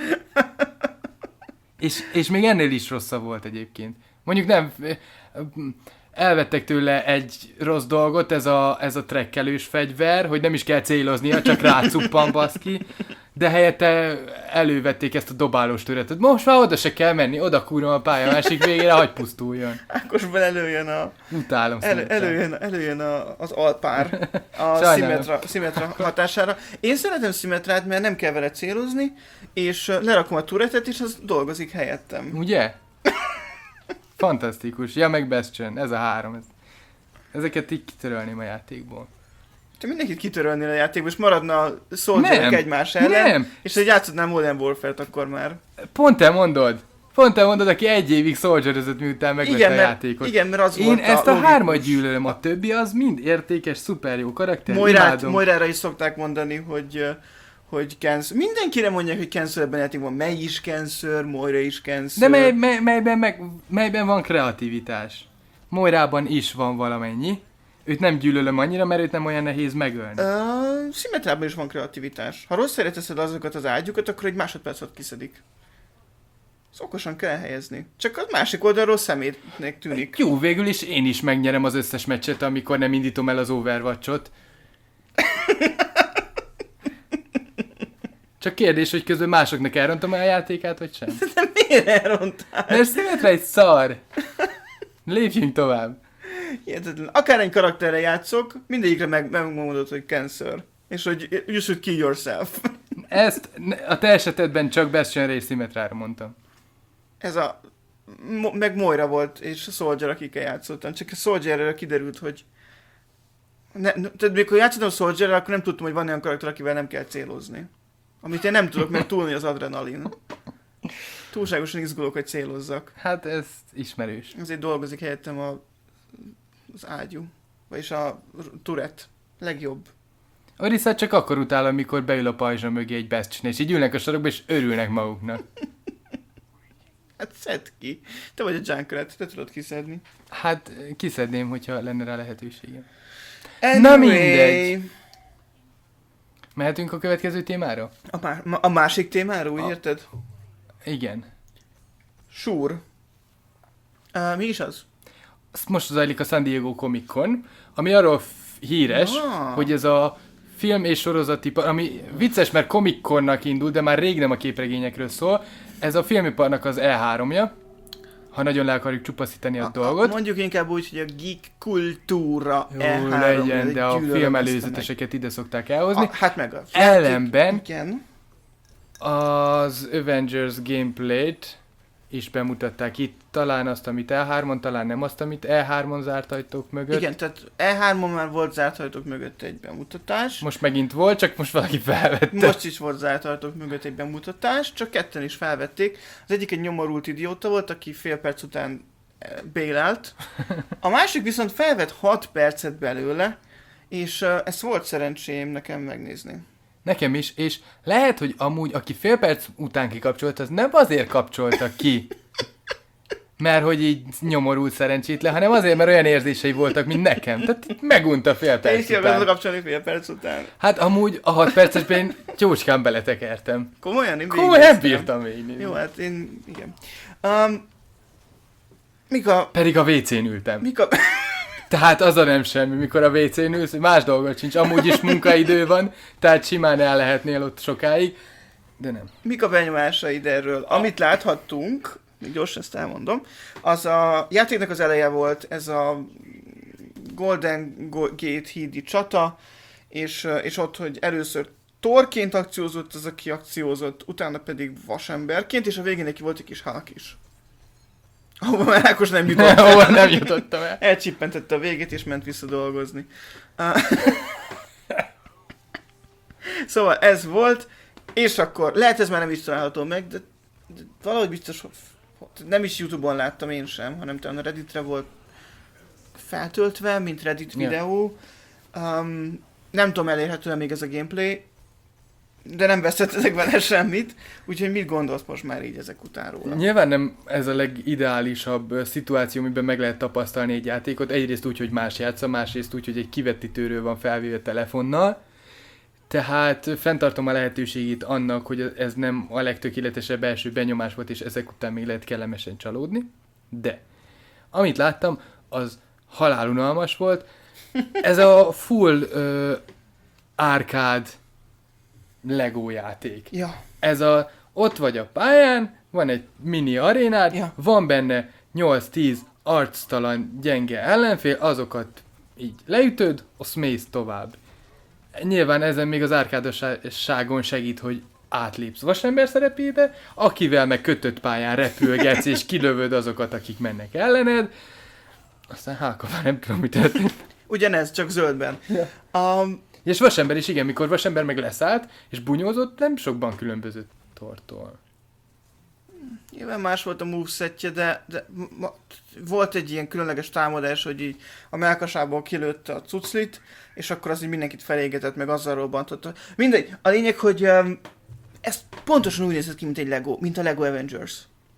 És, és még ennél is rosszabb volt egyébként. Mondjuk nem... Elvettek tőle egy rossz dolgot, ez a, ez a trekkelős fegyver, hogy nem is kell céloznia, csak rácuppan baszki, de helyette elővették ezt a dobálós töretet. Most már oda se kell menni, oda kúrom a pálya másik végére, hagy pusztuljon. Ákosban előjön a... Utálom el, előjön, előjön a, az alpár a Symmetra, Symmetra hatására. Én szeretem Symmetrát, mert nem kell vele célozni, és lerakom a turretet, és az dolgozik helyettem. Ugye? Fantasztikus. Ja, meg Bastion. Ez a három. Ez, ezeket így kitörölném a játékból. Te mindenkit kitörölnél a játékból, és maradna a szolgálók egymás ellen, nem. És ha játszodnál Modern Warfare-t, akkor már... Pont te mondod. Pont te mondod, aki egy évig szolgálózott, miután megvette a játékot. Igen, mert az Én volt ezt a, a hármat gyűlölöm, a többi az mind értékes, szuper jó karakter. Moirát, Moirára is szokták mondani, hogy... hogy cancer. Mindenkire mondják, hogy cancer ebben játékban. Mely is cancer, Moira is cancer. De mely, mely, melyben, meg, melyben van kreativitás. Moirában is van valamennyi. Őt nem gyűlölöm annyira, mert őt nem olyan nehéz megölni. Uh, Symmetrában is van kreativitás. Ha rossz helyre teszed azokat az ágyukat, akkor egy másodperc alatt kiszedik. Ezt okosan kell helyezni. Csak a másik oldalról szemétnek tűnik. Jó, végül is én is megnyerem az összes meccset, amikor nem indítom el az Overwatch-ot. Csak kérdés, hogy közben másoknak elrontom el a játékát, vagy sem? De miért elrontál? Mert Symmetra egy szar. Lépjünk tovább. Hihetetlen. Akár egy karakterre játszok, mindegyikre meg, megmondod, hogy cancer. És hogy you should kill yourself. Ezt a te esetedben csak Bastionre és Symmetrára mondtam. Ez a... Mo- meg Moira volt, és a Soldier, akikkel játszottam. Csak a Soldierre kiderült, hogy... Ne, ne, tehát mikor játszottam a Soldierre, akkor nem tudtam, hogy van olyan karakter, akivel nem kell célozni. Amit én nem tudok, mert túlni az adrenalin. Túlságosan izgulok, hogy célozzak. Hát ez ismerős. Ezért dolgozik helyettem a, az ágyú. Vagyis a turret. Legjobb. Orisa csak akkor utál, amikor beül a pajzsa mögé egy Bastion, és így ülnek a sarokba, és örülnek maguknak. Hát szedd ki. Te vagy a Junkrat, te tudod kiszedni. Hát kiszedném, hogyha lenne rá lehetőségem. Anyway. Na mindegy. Mehetünk a következő témára? A, má- a másik témára, úgy A- érted? Igen. Sure. Uh, mi is az? Azt most zajlik a San Diego Comic Con, ami arról f- híres, Ah. hogy ez a film és sorozatipar, ami vicces, mert Comic Connak indult, de már rég nem a képregényekről szól. Ez a filmiparnak az E háromja, ha nagyon le akarjuk csupaszítani a, A, dolgot. mondjuk inkább úgy, hogy a geek kultúra Jó, E három. legyen, de a gyűlölöm film ezt előzeteseket ide szokták meg. elhozni. A, hát meg a Ellenben igen. az Avengers gameplayt is bemutatták itt, talán azt, amit E hármon, talán nem azt, amit E hármon zárt ajtók mögött. Igen, tehát E hármon már volt zárt ajtók mögött egy bemutatás. Most megint volt, csak most valaki felvette. Most is volt zárt ajtók mögött egy bemutatás, csak ketten is felvették. Az egyik egy nyomorult idióta volt, aki fél perc után eh, bailout. A másik viszont felvett hat percet belőle, és uh, ezt volt szerencsém nekem megnézni. Nekem is, és lehet, hogy amúgy, aki fél perc után kikapcsolt, az nem azért kapcsolta ki, mert hogy így nyomorult szerencsétlen, hanem azért, mert olyan érzései voltak, mint nekem. Tehát így megunta fél Te is perc ki akarod után. kapcsolni fél perc után. Hát amúgy a hat percesben én jócskán beletekertem. Komolyan? Én Komolyan végignéztem. bírtam végignézni. Jó, hát én, igen. Um, mik a... Pedig a vé cén ültem. Mik a... Tehát az a nem semmi, mikor a vé cén ülsz, más dolgot sincs. Amúgy is munkaidő van, tehát simán el lehetnél ott sokáig, de nem. Mik a benyomásaid erről? Amit láthattunk, még gyorsan ezt elmondom, az a játéknak az eleje volt, ez a Golden Gate hídi csata, és, és ott, hogy először Thorként akciózott az, aki akciózott, utána pedig vasemberként, és a végén neki volt egy kis Hulk is. Ahova már Ákos nem jutott el. Hova nem jutottam el. Elcsippentette a végét, és ment vissza dolgozni. Uh, szóval ez volt, és akkor lehet ez már nem is található meg, de, de valahogy biztos, nem is YouTube-on láttam én sem, hanem talán a Redditre volt feltöltve, mint Reddit videó. Um, nem tudom, elérhető még ez a gameplay, de nem vesztettetek vele semmit, úgyhogy mit gondolsz most már így ezek után róla? Nyilván nem ez a legideálisabb ö, szituáció, amiben meg lehet tapasztalni egy játékot. Egyrészt úgy, hogy más játsza, másrészt úgy, hogy egy kivetítőről van felvéve telefonnal. Tehát fenntartom a lehetőségét annak, hogy ez nem a legtökéletesebb első benyomás volt, és ezek után még lehet kellemesen csalódni. De amit láttam, az halálunalmas volt. Ez a full ö, arcade Lego játék. Ja. Ez a, ott vagy a pályán, van egy mini arénád, Ja. van benne nyolc-tíz arctalan gyenge ellenfél, azokat így leütöd, azt mész tovább. Nyilván ezen még az árkádosságon segít, hogy átlépsz vasember szerepébe, akivel meg kötött pályán repülgetsz, és kilövöd azokat, akik mennek ellened. Aztán hálka már nem tudom, mit történt. Ugyanez, csak zöldben. Ja. Um, És vasember is, igen, mikor vasember meg leszállt, és bunyózott, nem sokban különbözött Thortól. Nyilván más volt a movesetje, de, de ma, volt egy ilyen különleges támadás, hogy így a mellkasából kilőtte a cuclit, és akkor az így mindenkit felégetett, meg azzal robbantotta. Mindegy, a lényeg, hogy um, ez pontosan úgy nézett ki, mint egy Lego, mint a Lego Avengers.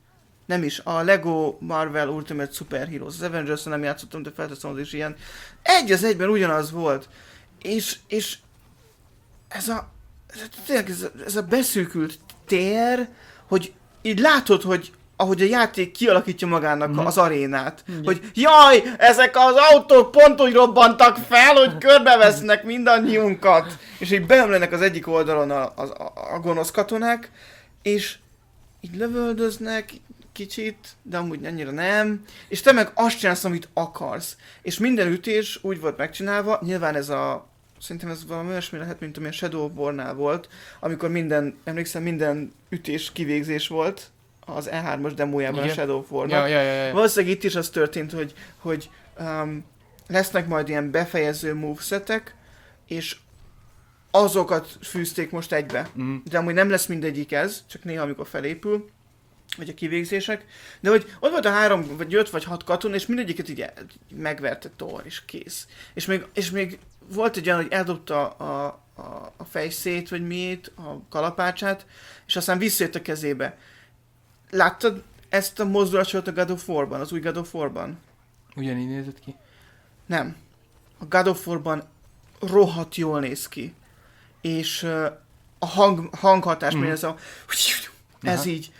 Nem is, a Lego Marvel Ultimate Super Heroes. Az Avengers-en nem játszottam, de felteszem, az is ilyen. Egy az egyben ugyanaz volt. És, és ez a, ez, ez, a, ez a beszűkült tér, hogy így látod, hogy ahogy a játék kialakítja magának mm-hmm. az arénát, mm-hmm. hogy jaj, ezek az autók pont úgy robbantak fel, hogy körbevesznek mindannyiunkat. És így beömlenek az egyik oldalon a, a, a gonosz katonák, és így lövöldöznek kicsit, de amúgy annyira nem, és te meg azt csinálsz, amit akarsz. És minden ütés úgy volt megcsinálva, nyilván ez a, szerintem ez valami olyasmi lehet, mint amilyen Shadow of War-nál volt, amikor minden, emlékszem, minden ütés kivégzés volt az E hármas demójában, igen. A Shadow of War-nak. Ja, ja, ja, ja. Valószínűleg itt is az történt, hogy, hogy um, lesznek majd ilyen befejező movesetek, és azokat fűzték most egybe. Mm. De amúgy nem lesz mindegyik ez, csak néha, amikor felépül, vagy a kivégzések. De hogy ott volt a három, vagy öt, vagy hat katon, és mindegyiket így megverte Thor, és kész. És még, és még volt egy olyan, hogy eldobta a, a, a fejszét, vagy miét, a kalapácsát, és aztán visszajött a kezébe. Láttad ezt a mozdulatot a God of War-ban, az új God of War-ban? Ugyanígy nézett ki? Nem. A God of War-ban rohadt jól néz ki. És uh, a hang, hanghatás, mm. ez a... Ez aha. Így...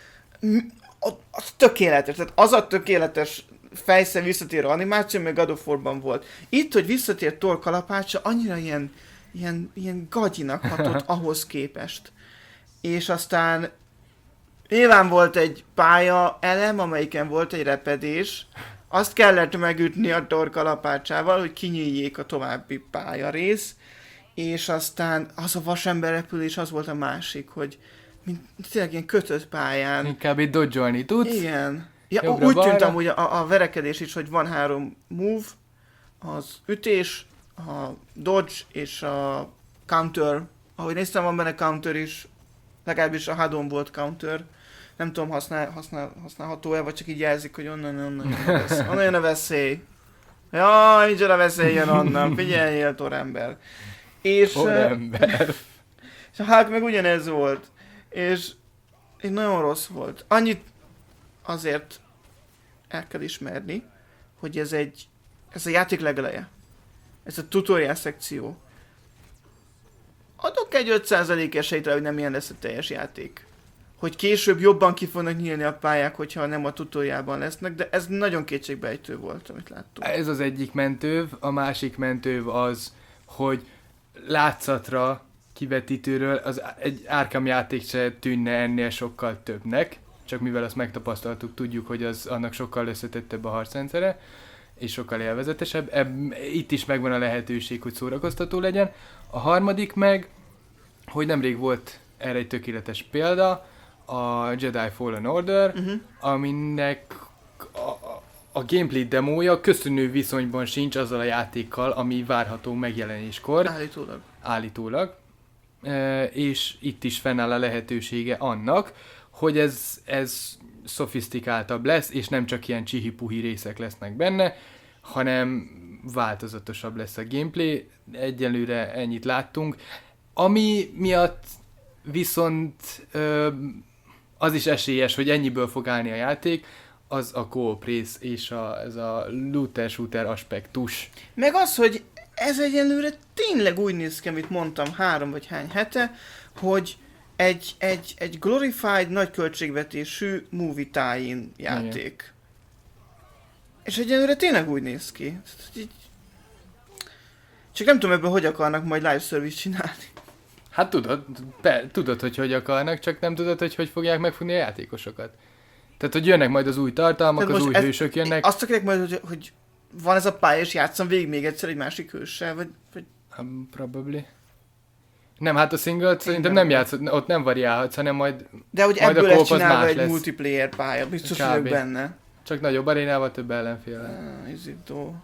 Az tökéletes. Tehát az a tökéletes fejsze visszatérő animáció, meg God of War-ban volt. Itt, hogy visszatért Thor kalapácsa, annyira ilyen, ilyen, ilyen gagyinak hatott ahhoz képest. És aztán nyilván volt egy pálya elem, amelyiken volt egy repedés. Azt kellett megütni a Thor kalapácsával, hogy kinyíljék a további pálya rész. És aztán az a vasember repülés, az volt a másik, hogy mint tényleg ilyen kötött pályán. Inkább itt dodge-olni tudsz. Igen. Ja, úgy tűnt amúgy a, a verekedés is, hogy van három move, az ütés, a dodge és a counter. Ahogy néztem, van benne counter is, legalábbis a Hadon volt counter. Nem tudom, használ, használ, használható-e, vagy csak így jelzik, hogy onnan, onnan jön a veszély. Onnan jön a veszély. Jaj, micsoda veszély jön onnan, figyeljél, Thor-ember. És, Thor-ember. És a Hulk meg ugyanez volt. És, és nagyon rossz volt. Annyit azért el kell ismerni, hogy ez egy, ez a játék legeleje. Ez a tutorial szekció. Adok egy öt százalék esélyt rá, hogy nem ilyen lesz a teljes játék. Hogy később jobban ki fognak nyílni a pályák, hogyha nem a tutorialban lesznek, de ez nagyon kétségbejtő volt, amit láttunk. Ez az egyik mentőv, a másik mentőv az, hogy látszatra kivetítőről az egy Arkham játék se tűnne ennél sokkal többnek, csak mivel azt megtapasztaltuk, tudjuk, hogy az annak sokkal összetettebb a harcrendszere, és sokkal élvezetesebb. Ebb, itt is megvan a lehetőség, hogy szórakoztató legyen. A harmadik meg, hogy nemrég volt erre egy tökéletes példa, a Jedi Fallen Order, uh-huh. aminek a, a, a gameplay demója köszönő viszonyban sincs azzal a játékkal, ami várható megjelenéskor. Állítólag. Állítólag. E, és itt is fennáll a lehetősége annak, hogy ez, ez szofisztikáltabb lesz, és nem csak ilyen csihi-puhi részek lesznek benne, hanem változatosabb lesz a gameplay. Egyelőre ennyit láttunk. Ami miatt viszont ö, az is esélyes, hogy ennyiből fog állni a játék, az a co-op rész és a, ez a looter-shooter aspektus. Meg az, hogy ez egyelőre tényleg úgy néz ki, amit mondtam három vagy hány hete, hogy egy, egy, egy glorified, nagy költségvetésű movie tie-in játék. Igen. És egyelőre tényleg úgy néz ki. Csak nem tudom ebből, hogy akarnak majd live service csinálni. Hát tudod, be, tudod, hogy hogy akarnak, csak nem tudod, hogy hogy fogják megfogni a játékosokat. Tehát, hogy jönnek majd az új tartalmak, tehát az új ez, hősök jönnek. Azt akarják majd, hogy, hogy van ez a pálya, és játszom végig még egyszer egy másik hőssel, vagy... vagy... Um, probably. Nem, hát a single-t szerintem nem játszod, ott nem variálhatsz, hanem majd de hogy majd ebből lesz csinálva egy lesz. Multiplayer pálya, biztos vagyok benne. Csak nagyobb arénával, több ellenféle. Ah, izító.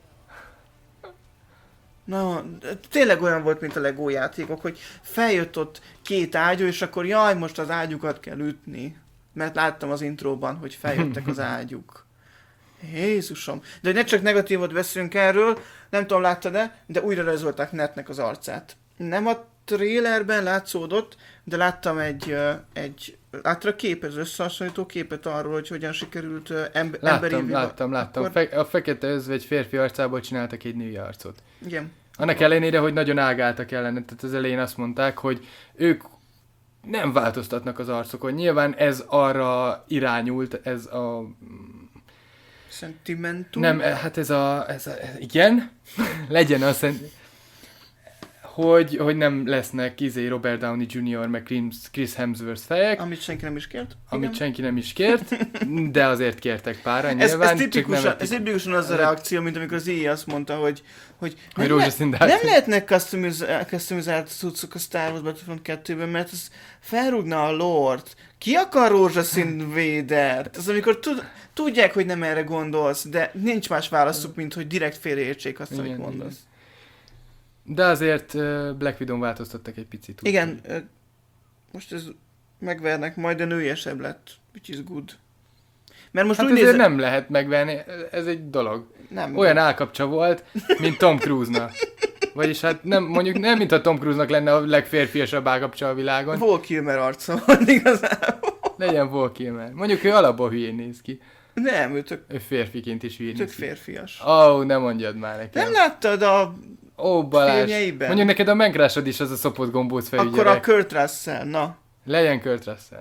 Na, tényleg olyan volt, mint a Lego játékok, hogy feljött ott két ágyú, és akkor jaj, most az ágyukat kell ütni. Mert láttam az intróban, hogy feljöttek az ágyuk. Jézusom. De hogy ne csak negatívot veszünk erről, nem tudom, láttad-e, de újra rajzolták Netnek az arcát. Nem a trailerben látszódott, de láttam egy, ö, egy látra képet, az összehasonlító képet arról, hogy hogyan sikerült ö, emb- emberi... Láttam, láttam, láttam. Akkor... Fe- a fekete özvegy férfi arcából csináltak egy női arcot. Igen. Annak ellenére, hogy nagyon ágáltak ellene, tehát az elején azt mondták, hogy ők nem változtatnak az arcokon. Nyilván ez arra irányult, ez a... Sentimentum? Nem, hát ez a... Ez a igen, legyen az, szent... hogy, hogy nem lesznek izé Robert Downey junior meg Chris Hemsworth fejek. Amit senki nem is kért. Amit Igen. senki nem is kért, de azért kértek páran, ez, nyilván. ez, tipikusan, csak nem ez tipikusan az a reakció, mint amikor az í á azt mondta, hogy, hogy hogy nem, le, nem lehetnek customiz- customizált cuccok a Star Wars Battlefront kettőben, mert az felrúgna a lore-t. Ki akar rózsaszín Vadert? Az amikor tud, tudják, hogy nem erre gondolsz, de nincs más válaszuk, mint hogy direkt félreértsék azt, amit mondasz. Igen. De azért uh, Black Widow változtattak egy picit. Úgy, igen, uh, most ez megvernek, majd a nőiesebb lett, which is good. Mert most hát úgy azért nézem... nem lehet megverni, ez egy dolog. Nem. Olyan állkapcsa volt, mint Tom Cruise-nak. Vagyis hát nem, mondjuk nem, mint a Tom Cruise-nak lenne a legférfiasabb állkapcsa a világon. Val Kilmer arca van igazából. Legyen Val Kilmer. Mondjuk ő alapból hülyén néz ki. Nem, ő tök... Ő férfiként is hülyén Tök néz ki. férfias. Ó, oh, ne mondjad már nekem. Nem láttad a... Ó, Balázs. Filmjeiben? Mondjuk neked a megrásod is az a szopott gombóc fejű Akkor gyerek. a Kurt Russell, na. Legyen Kurt Russell.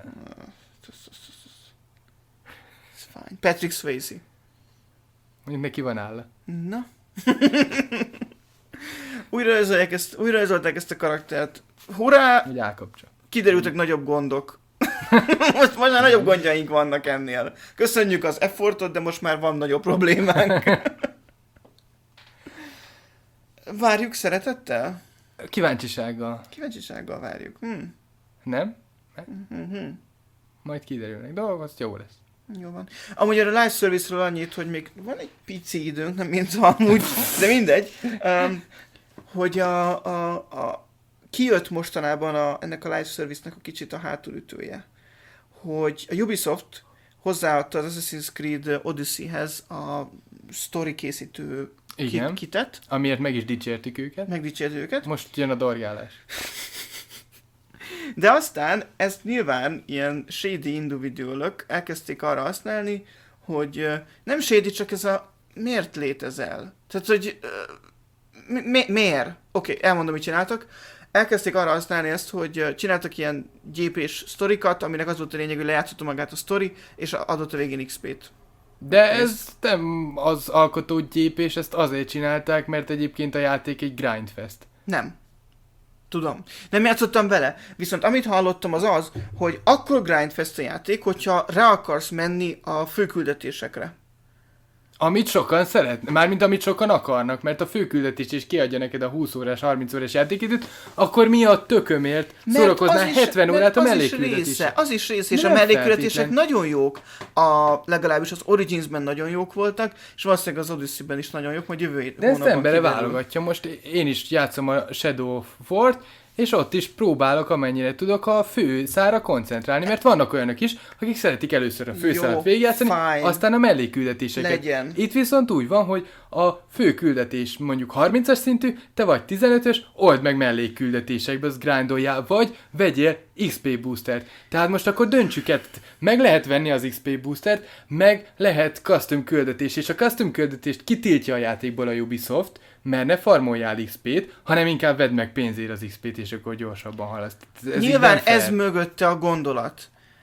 It's fine. Patrick Swayze. Mondjuk neki van álla. Na. újra rajzolták ezt, újra rajzolták ezt a karaktert. Hurrá! Hogy állkapcsa. Kiderültek nagyobb gondok. most, most már nagyobb gondjaink vannak ennél. Köszönjük az effortot, de most már van nagyobb problémánk. Várjuk szeretettel? Kíváncsisággal. Kíváncsisággal várjuk. Hm. Nem? Mm-hmm. Majd kiderülnek dolgok, az jó lesz. Jó van. Amúgy erre a live service-ről annyit, hogy még van egy pici időnk, nem mint amúgy, de mindegy, um, hogy a, a, a, kijött mostanában a, ennek a live service-nek a kicsit a hátulütője, hogy a Ubisoft hozzáadta az Assassin's Creed Odyssey-hez a story készítő Igen. Kit, kitet. Amiért meg is dicsértük őket. Megdicsért őket. Most jön a dorgálás. De aztán ezt nyilván ilyen shady individualok elkezdték arra használni, hogy nem shady, csak ez a miért létezel? Tehát, hogy mi, mi, miért? Oké, okay, elmondom, mit csináltak. Elkezdték arra használni ezt, hogy csináltak ilyen gyépés sztorikat, aminek az volt a lényeg, hogy lejátszotta magát a sztori, és adott a végén iksz pét. De ez nem az alkotó gyépés, ezt azért csinálták, mert egyébként a játék egy grindfest. Nem. Tudom. Nem játszottam vele. Viszont amit hallottam az az, hogy akkor grindfest a játék, hogyha rá akarsz menni a főküldetésekre. Amit sokan szeretnek, mármint amit sokan akarnak, mert a főküldetés is kiadja neked a húsz órás, harminc órás játékidőt, akkor mi a tökömért szórakoznál hetven órát a mellékküldetésre? Az is része, és Nem a mellékküldetések feltétlen. nagyon jók. A, legalábbis az Originsben nagyon jók voltak, és valószínűleg az Odyssey-ben is nagyon jók, majd jövő hét De ezt hónapban embere kiderül. válogatja. Most én is játszom a Shadow of War-t, és ott is próbálok, amennyire tudok a főszára koncentrálni, mert vannak olyanok is, akik szeretik először a főszárat végigjátszani, fine. aztán a mellékküldetéseket. Legyen. Itt viszont úgy van, hogy a főküldetés mondjuk harmincas szintű, te vagy tizenötös, old meg mellékküldetésekbe, az grindoljál, vagy vegyél iksz pé boostert. Tehát most akkor döntsük el, meg lehet venni az iksz pé boostert, meg lehet custom küldetés, és a custom küldetést kitiltja a játékból a Ubisoft, mert ne farmoljál iksz pét, hanem inkább vedd meg pénzért az iksz pét, és akkor gyorsabban halaszt. Ez Nyilván ez mögötte a gondolat.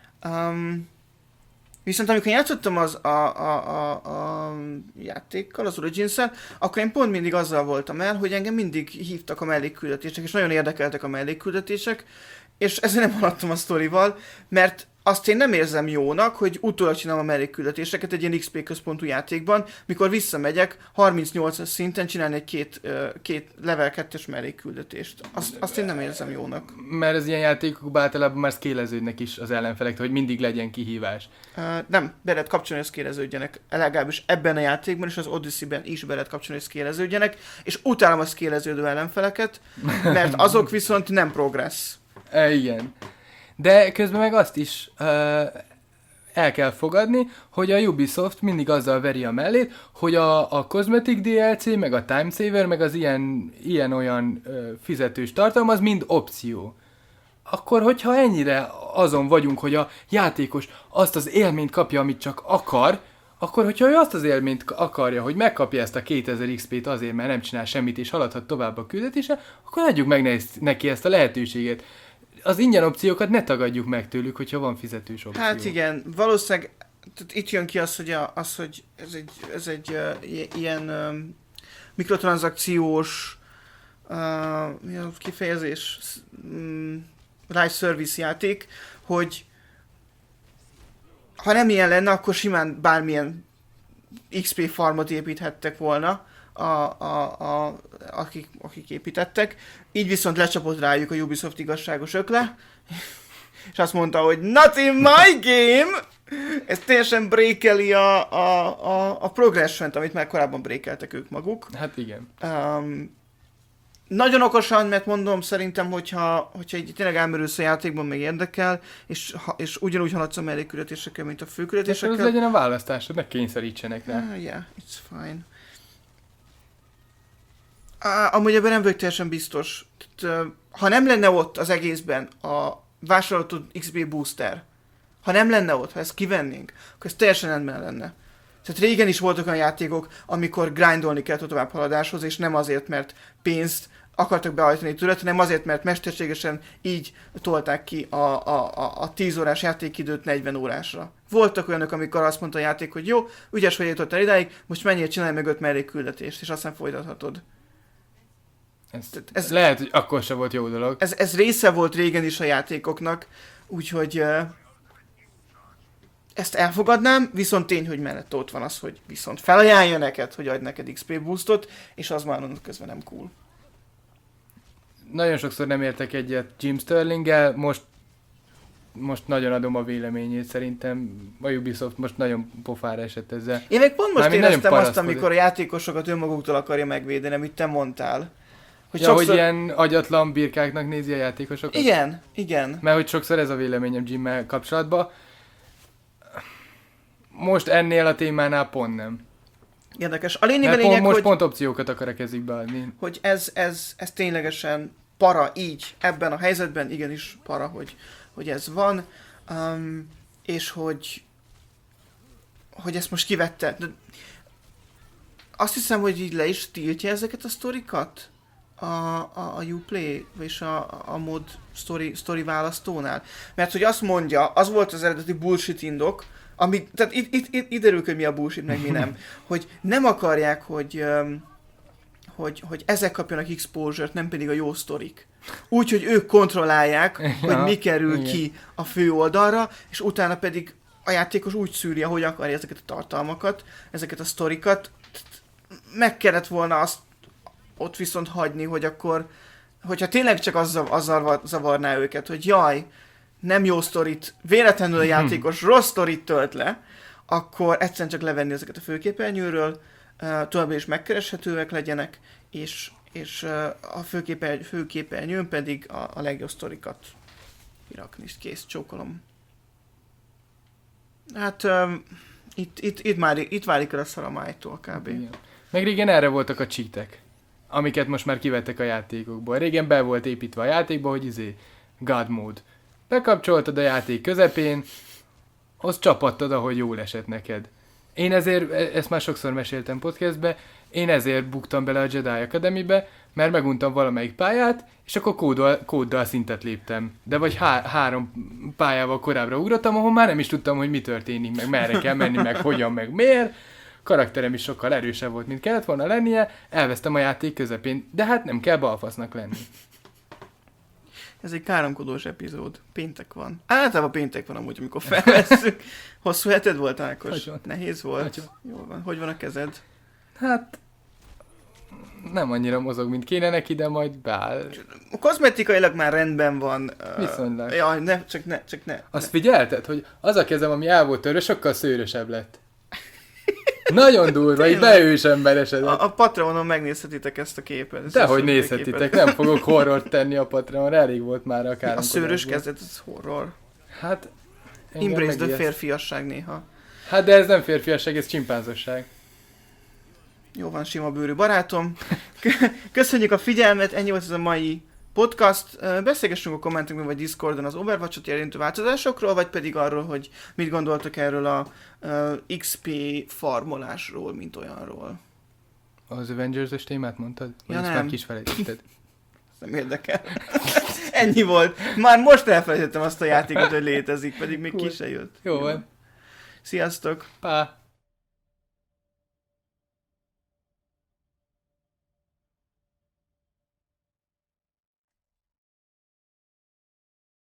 Um, viszont amikor játszottam az a, a, a, a játékkal, az Origins-el, akkor én pont mindig azzal voltam el, hogy engem mindig hívtak a mellékküldetések, és nagyon érdekeltek a mellékküldetések, és ezért nem haladtam a sztorival, mert azt én nem érzem jónak, hogy utólag csinálom a mellékküldetéseket egy ilyen iksz pé központú játékban, mikor visszamegyek harmincnyolcas szinten csinálni egy két, két level kettes mellékküldetést. Azt, azt én nem érzem jónak. Mert az ilyen játékokban általában már szkéleződnek is az ellenfelek, hogy mindig legyen kihívás. Uh, nem, be lehet kapcsolni, hogy szkéleződjenek. Legalábbis ebben a játékban és az Odyssey-ben is be lehet kapcsolni, hogy szkéleződjenek, és utálom a szkéleződő ellenfeleket, mert azok viszont nem progress. E, igen. De közben meg azt is, uh, el kell fogadni, hogy a Ubisoft mindig azzal veri a mellét, hogy a, a Cosmetic dé el cé, meg a Time Saver, meg az ilyen, ilyen-olyan ö, fizetős tartalom, az mind opció. Akkor, hogyha ennyire azon vagyunk, hogy a játékos azt az élményt kapja, amit csak akar, akkor, hogyha ő azt az élményt akarja, hogy megkapja ezt a kétezer iksz pét azért, mert nem csinál semmit, és haladhat tovább a küldetése, akkor adjuk meg neki ezt a lehetőséget. Az ingyen opciókat ne tagadjuk meg tőlük, hogyha van fizetős opció. Hát igen, valószínűleg itt jön ki az, hogy, a, az, hogy ez egy, ez egy uh, ilyen uh, mikrotranszakciós uh, mi a kifejezés? Um, Live Service játék, hogy ha nem ilyen lenne, akkor simán bármilyen iksz pé farmot építhettek volna, a, a, a, akik, akik építettek. Így viszont lecsapott rájuk a Ubisoft igazságos ökle, és azt mondta, hogy not in my game! Ez teljesen breakeli a, a, a, a progression-t, amit már korábban breakeltek ők maguk. Hát igen. Um, Nagyon okosan, mert mondom, szerintem, hogyha, hogyha egy tényleg elmerülsz a játékban, még érdekel, és, ha, és ugyanúgy haladsz a mellékületésekkel, mint a főkületésekkel. Ez legyen a választásod, ne kényszerítsenek rá. Uh, yeah, it's fine. Uh, amúgy ebben nem vagyok teljesen biztos. Tehát, uh, ha nem lenne ott az egészben a vásárolható iksz pé booster, ha nem lenne ott, ha ezt kivennénk, akkor ez teljesen rendben lenne. Tehát régen is voltak olyan játékok, amikor grindolni kellett a továbbhaladáshoz, és nem azért, mert pénzt akartak beállítani tőle, hanem azért, mert mesterségesen így tolták ki a, a, a, a tíz órás játékidőt negyven órásra. Voltak olyanok, amikor azt mondta a játék, hogy jó, ügyes vagy jutottál idáig, most menjél, csinálj meg öt mellékküldetést, és aztán folytathatod. Ez, ez lehet, hogy akkor sem volt jó dolog. Ez, ez része volt régen is a játékoknak, úgyhogy uh, ezt elfogadnám, viszont tény, hogy mellett ott van az, hogy viszont felajánlja neked, hogy adj neked iksz pé boostot, és az már onnan közben nem cool. Nagyon sokszor nem értek egyet Jim Sterlinggel, most, most nagyon adom a véleményét, szerintem a Ubisoft most nagyon pofára esett ezzel. Én meg pont most Mármint éreztem azt, amikor a játékosokat önmaguktól akarja megvédeni, amit te mondtál. Hogy, ja, sokszor... hogy ilyen agyatlan birkáknak nézi a játékosokat? Igen, igen. Mert hogy sokszor ez a véleményem Jimmel kapcsolatban. Most ennél a témánál pont nem. Érdekes. A lényeg, Mert a lényeg, pont, most hogy, pont opciókat akar a kezükbe adni. Hogy ez, ez, ez ténylegesen para így, ebben a helyzetben, igenis para, hogy, hogy ez van, um, és hogy, hogy ezt most kivette. De azt hiszem, hogy így le is tiltja ezeket a sztorikat a, a, a Uplay, és a, a mod story, story választónál. Mert hogy azt mondja, az volt az eredeti bullshit indok, ami, tehát itt, itt, itt, itt derül, hogy mi a bullshit, meg mi nem. Hogy nem akarják, hogy, um, hogy, hogy ezek kapjanak exposure-t, nem pedig a jó sztorik. Úgyhogy ők kontrollálják, ja, hogy mi kerül igen. ki a fő oldalra, és utána pedig a játékos úgy szűri, ahogy akarja ezeket a tartalmakat, ezeket a sztorikat. Meg kellett volna azt ott viszont hagyni, hogy akkor, hogyha tényleg csak azzal, azzal zavarná őket, hogy jaj, nem jó sztorit, véletlenül a játékos rossz sztorit tölt le, akkor egyszerűen csak levenni ezeket a főképernyőről, uh, továbbá is megkereshetőek legyenek, és, és uh, a főképer, főképernyőn pedig a, a legjobb sztorikat kirakni, és kész, csókolom. Hát um, itt, itt, itt, már, itt válik el a szar a májtól kb. Igen. Meg régen erre voltak a cheatek, amiket most már kivettek a játékokból. Régen be volt építve a játékba, hogy izé, God mode. Bekapcsoltad a játék közepén, azt csapattad, ahogy jól esett neked. Én ezért, ezt már sokszor meséltem podcastbe, én ezért buktam bele a Jedi Academy-be, mert meguntam valamelyik pályát, és akkor kóddal, kóddal szintet léptem. De vagy há- három pályával korábbra ugrottam, ahol már nem is tudtam, hogy mi történik, meg merre kell menni, meg hogyan, meg miért. Karakterem is sokkal erősebb volt, mint kellett volna lennie, elvesztem a játék közepén, de hát nem kell balfasznak lenni. Ez egy káromkodós epizód. Péntek van. Általában péntek van amúgy, amikor felvesszük. Hosszú heted volt, Ákos? Nagyon. Nehéz volt? Nagyon. Jól van. Hogy van a kezed? Hát nem annyira mozog, mint kéne neki, de majd beáll. Kozmetikailag már rendben van. Viszonylag. Uh, jaj, ne, csak ne, csak ne. Azt ne. Figyelted, hogy az a kezem, ami el volt törő, sokkal szőrösebb lett. Nagyon durva, így beős emberesedett. A, a Patreonon megnézhetitek ezt a képet. Ezt Dehogy nézhetitek, nem fogok horrort tenni a Patreonra, elég volt már a káromkodásból. A szőrös kezed, ez horror. Hát, Embrace the megijeszt. férfiasság néha. Hát de ez nem férfiasság, ez csimpánzosság. Jó van, sima bőrű barátom. Köszönjük a figyelmet, ennyi volt ez a mai podcast. Beszélgessünk a kommentekben vagy Discordon az Overwatch-ot érintő változásokról, vagy pedig arról, hogy mit gondoltak erről a uh, iksz pé farmolásról, mint olyanról. Az Avengers-ös témát mondtad? Vagy Ja, ezt nem. már kis felejtetted? Nem érdekel. Ennyi volt. Már most elfelejtettem azt a játékot, hogy létezik, pedig még Cool. ki se jött. Jó van. Sziasztok! Pá!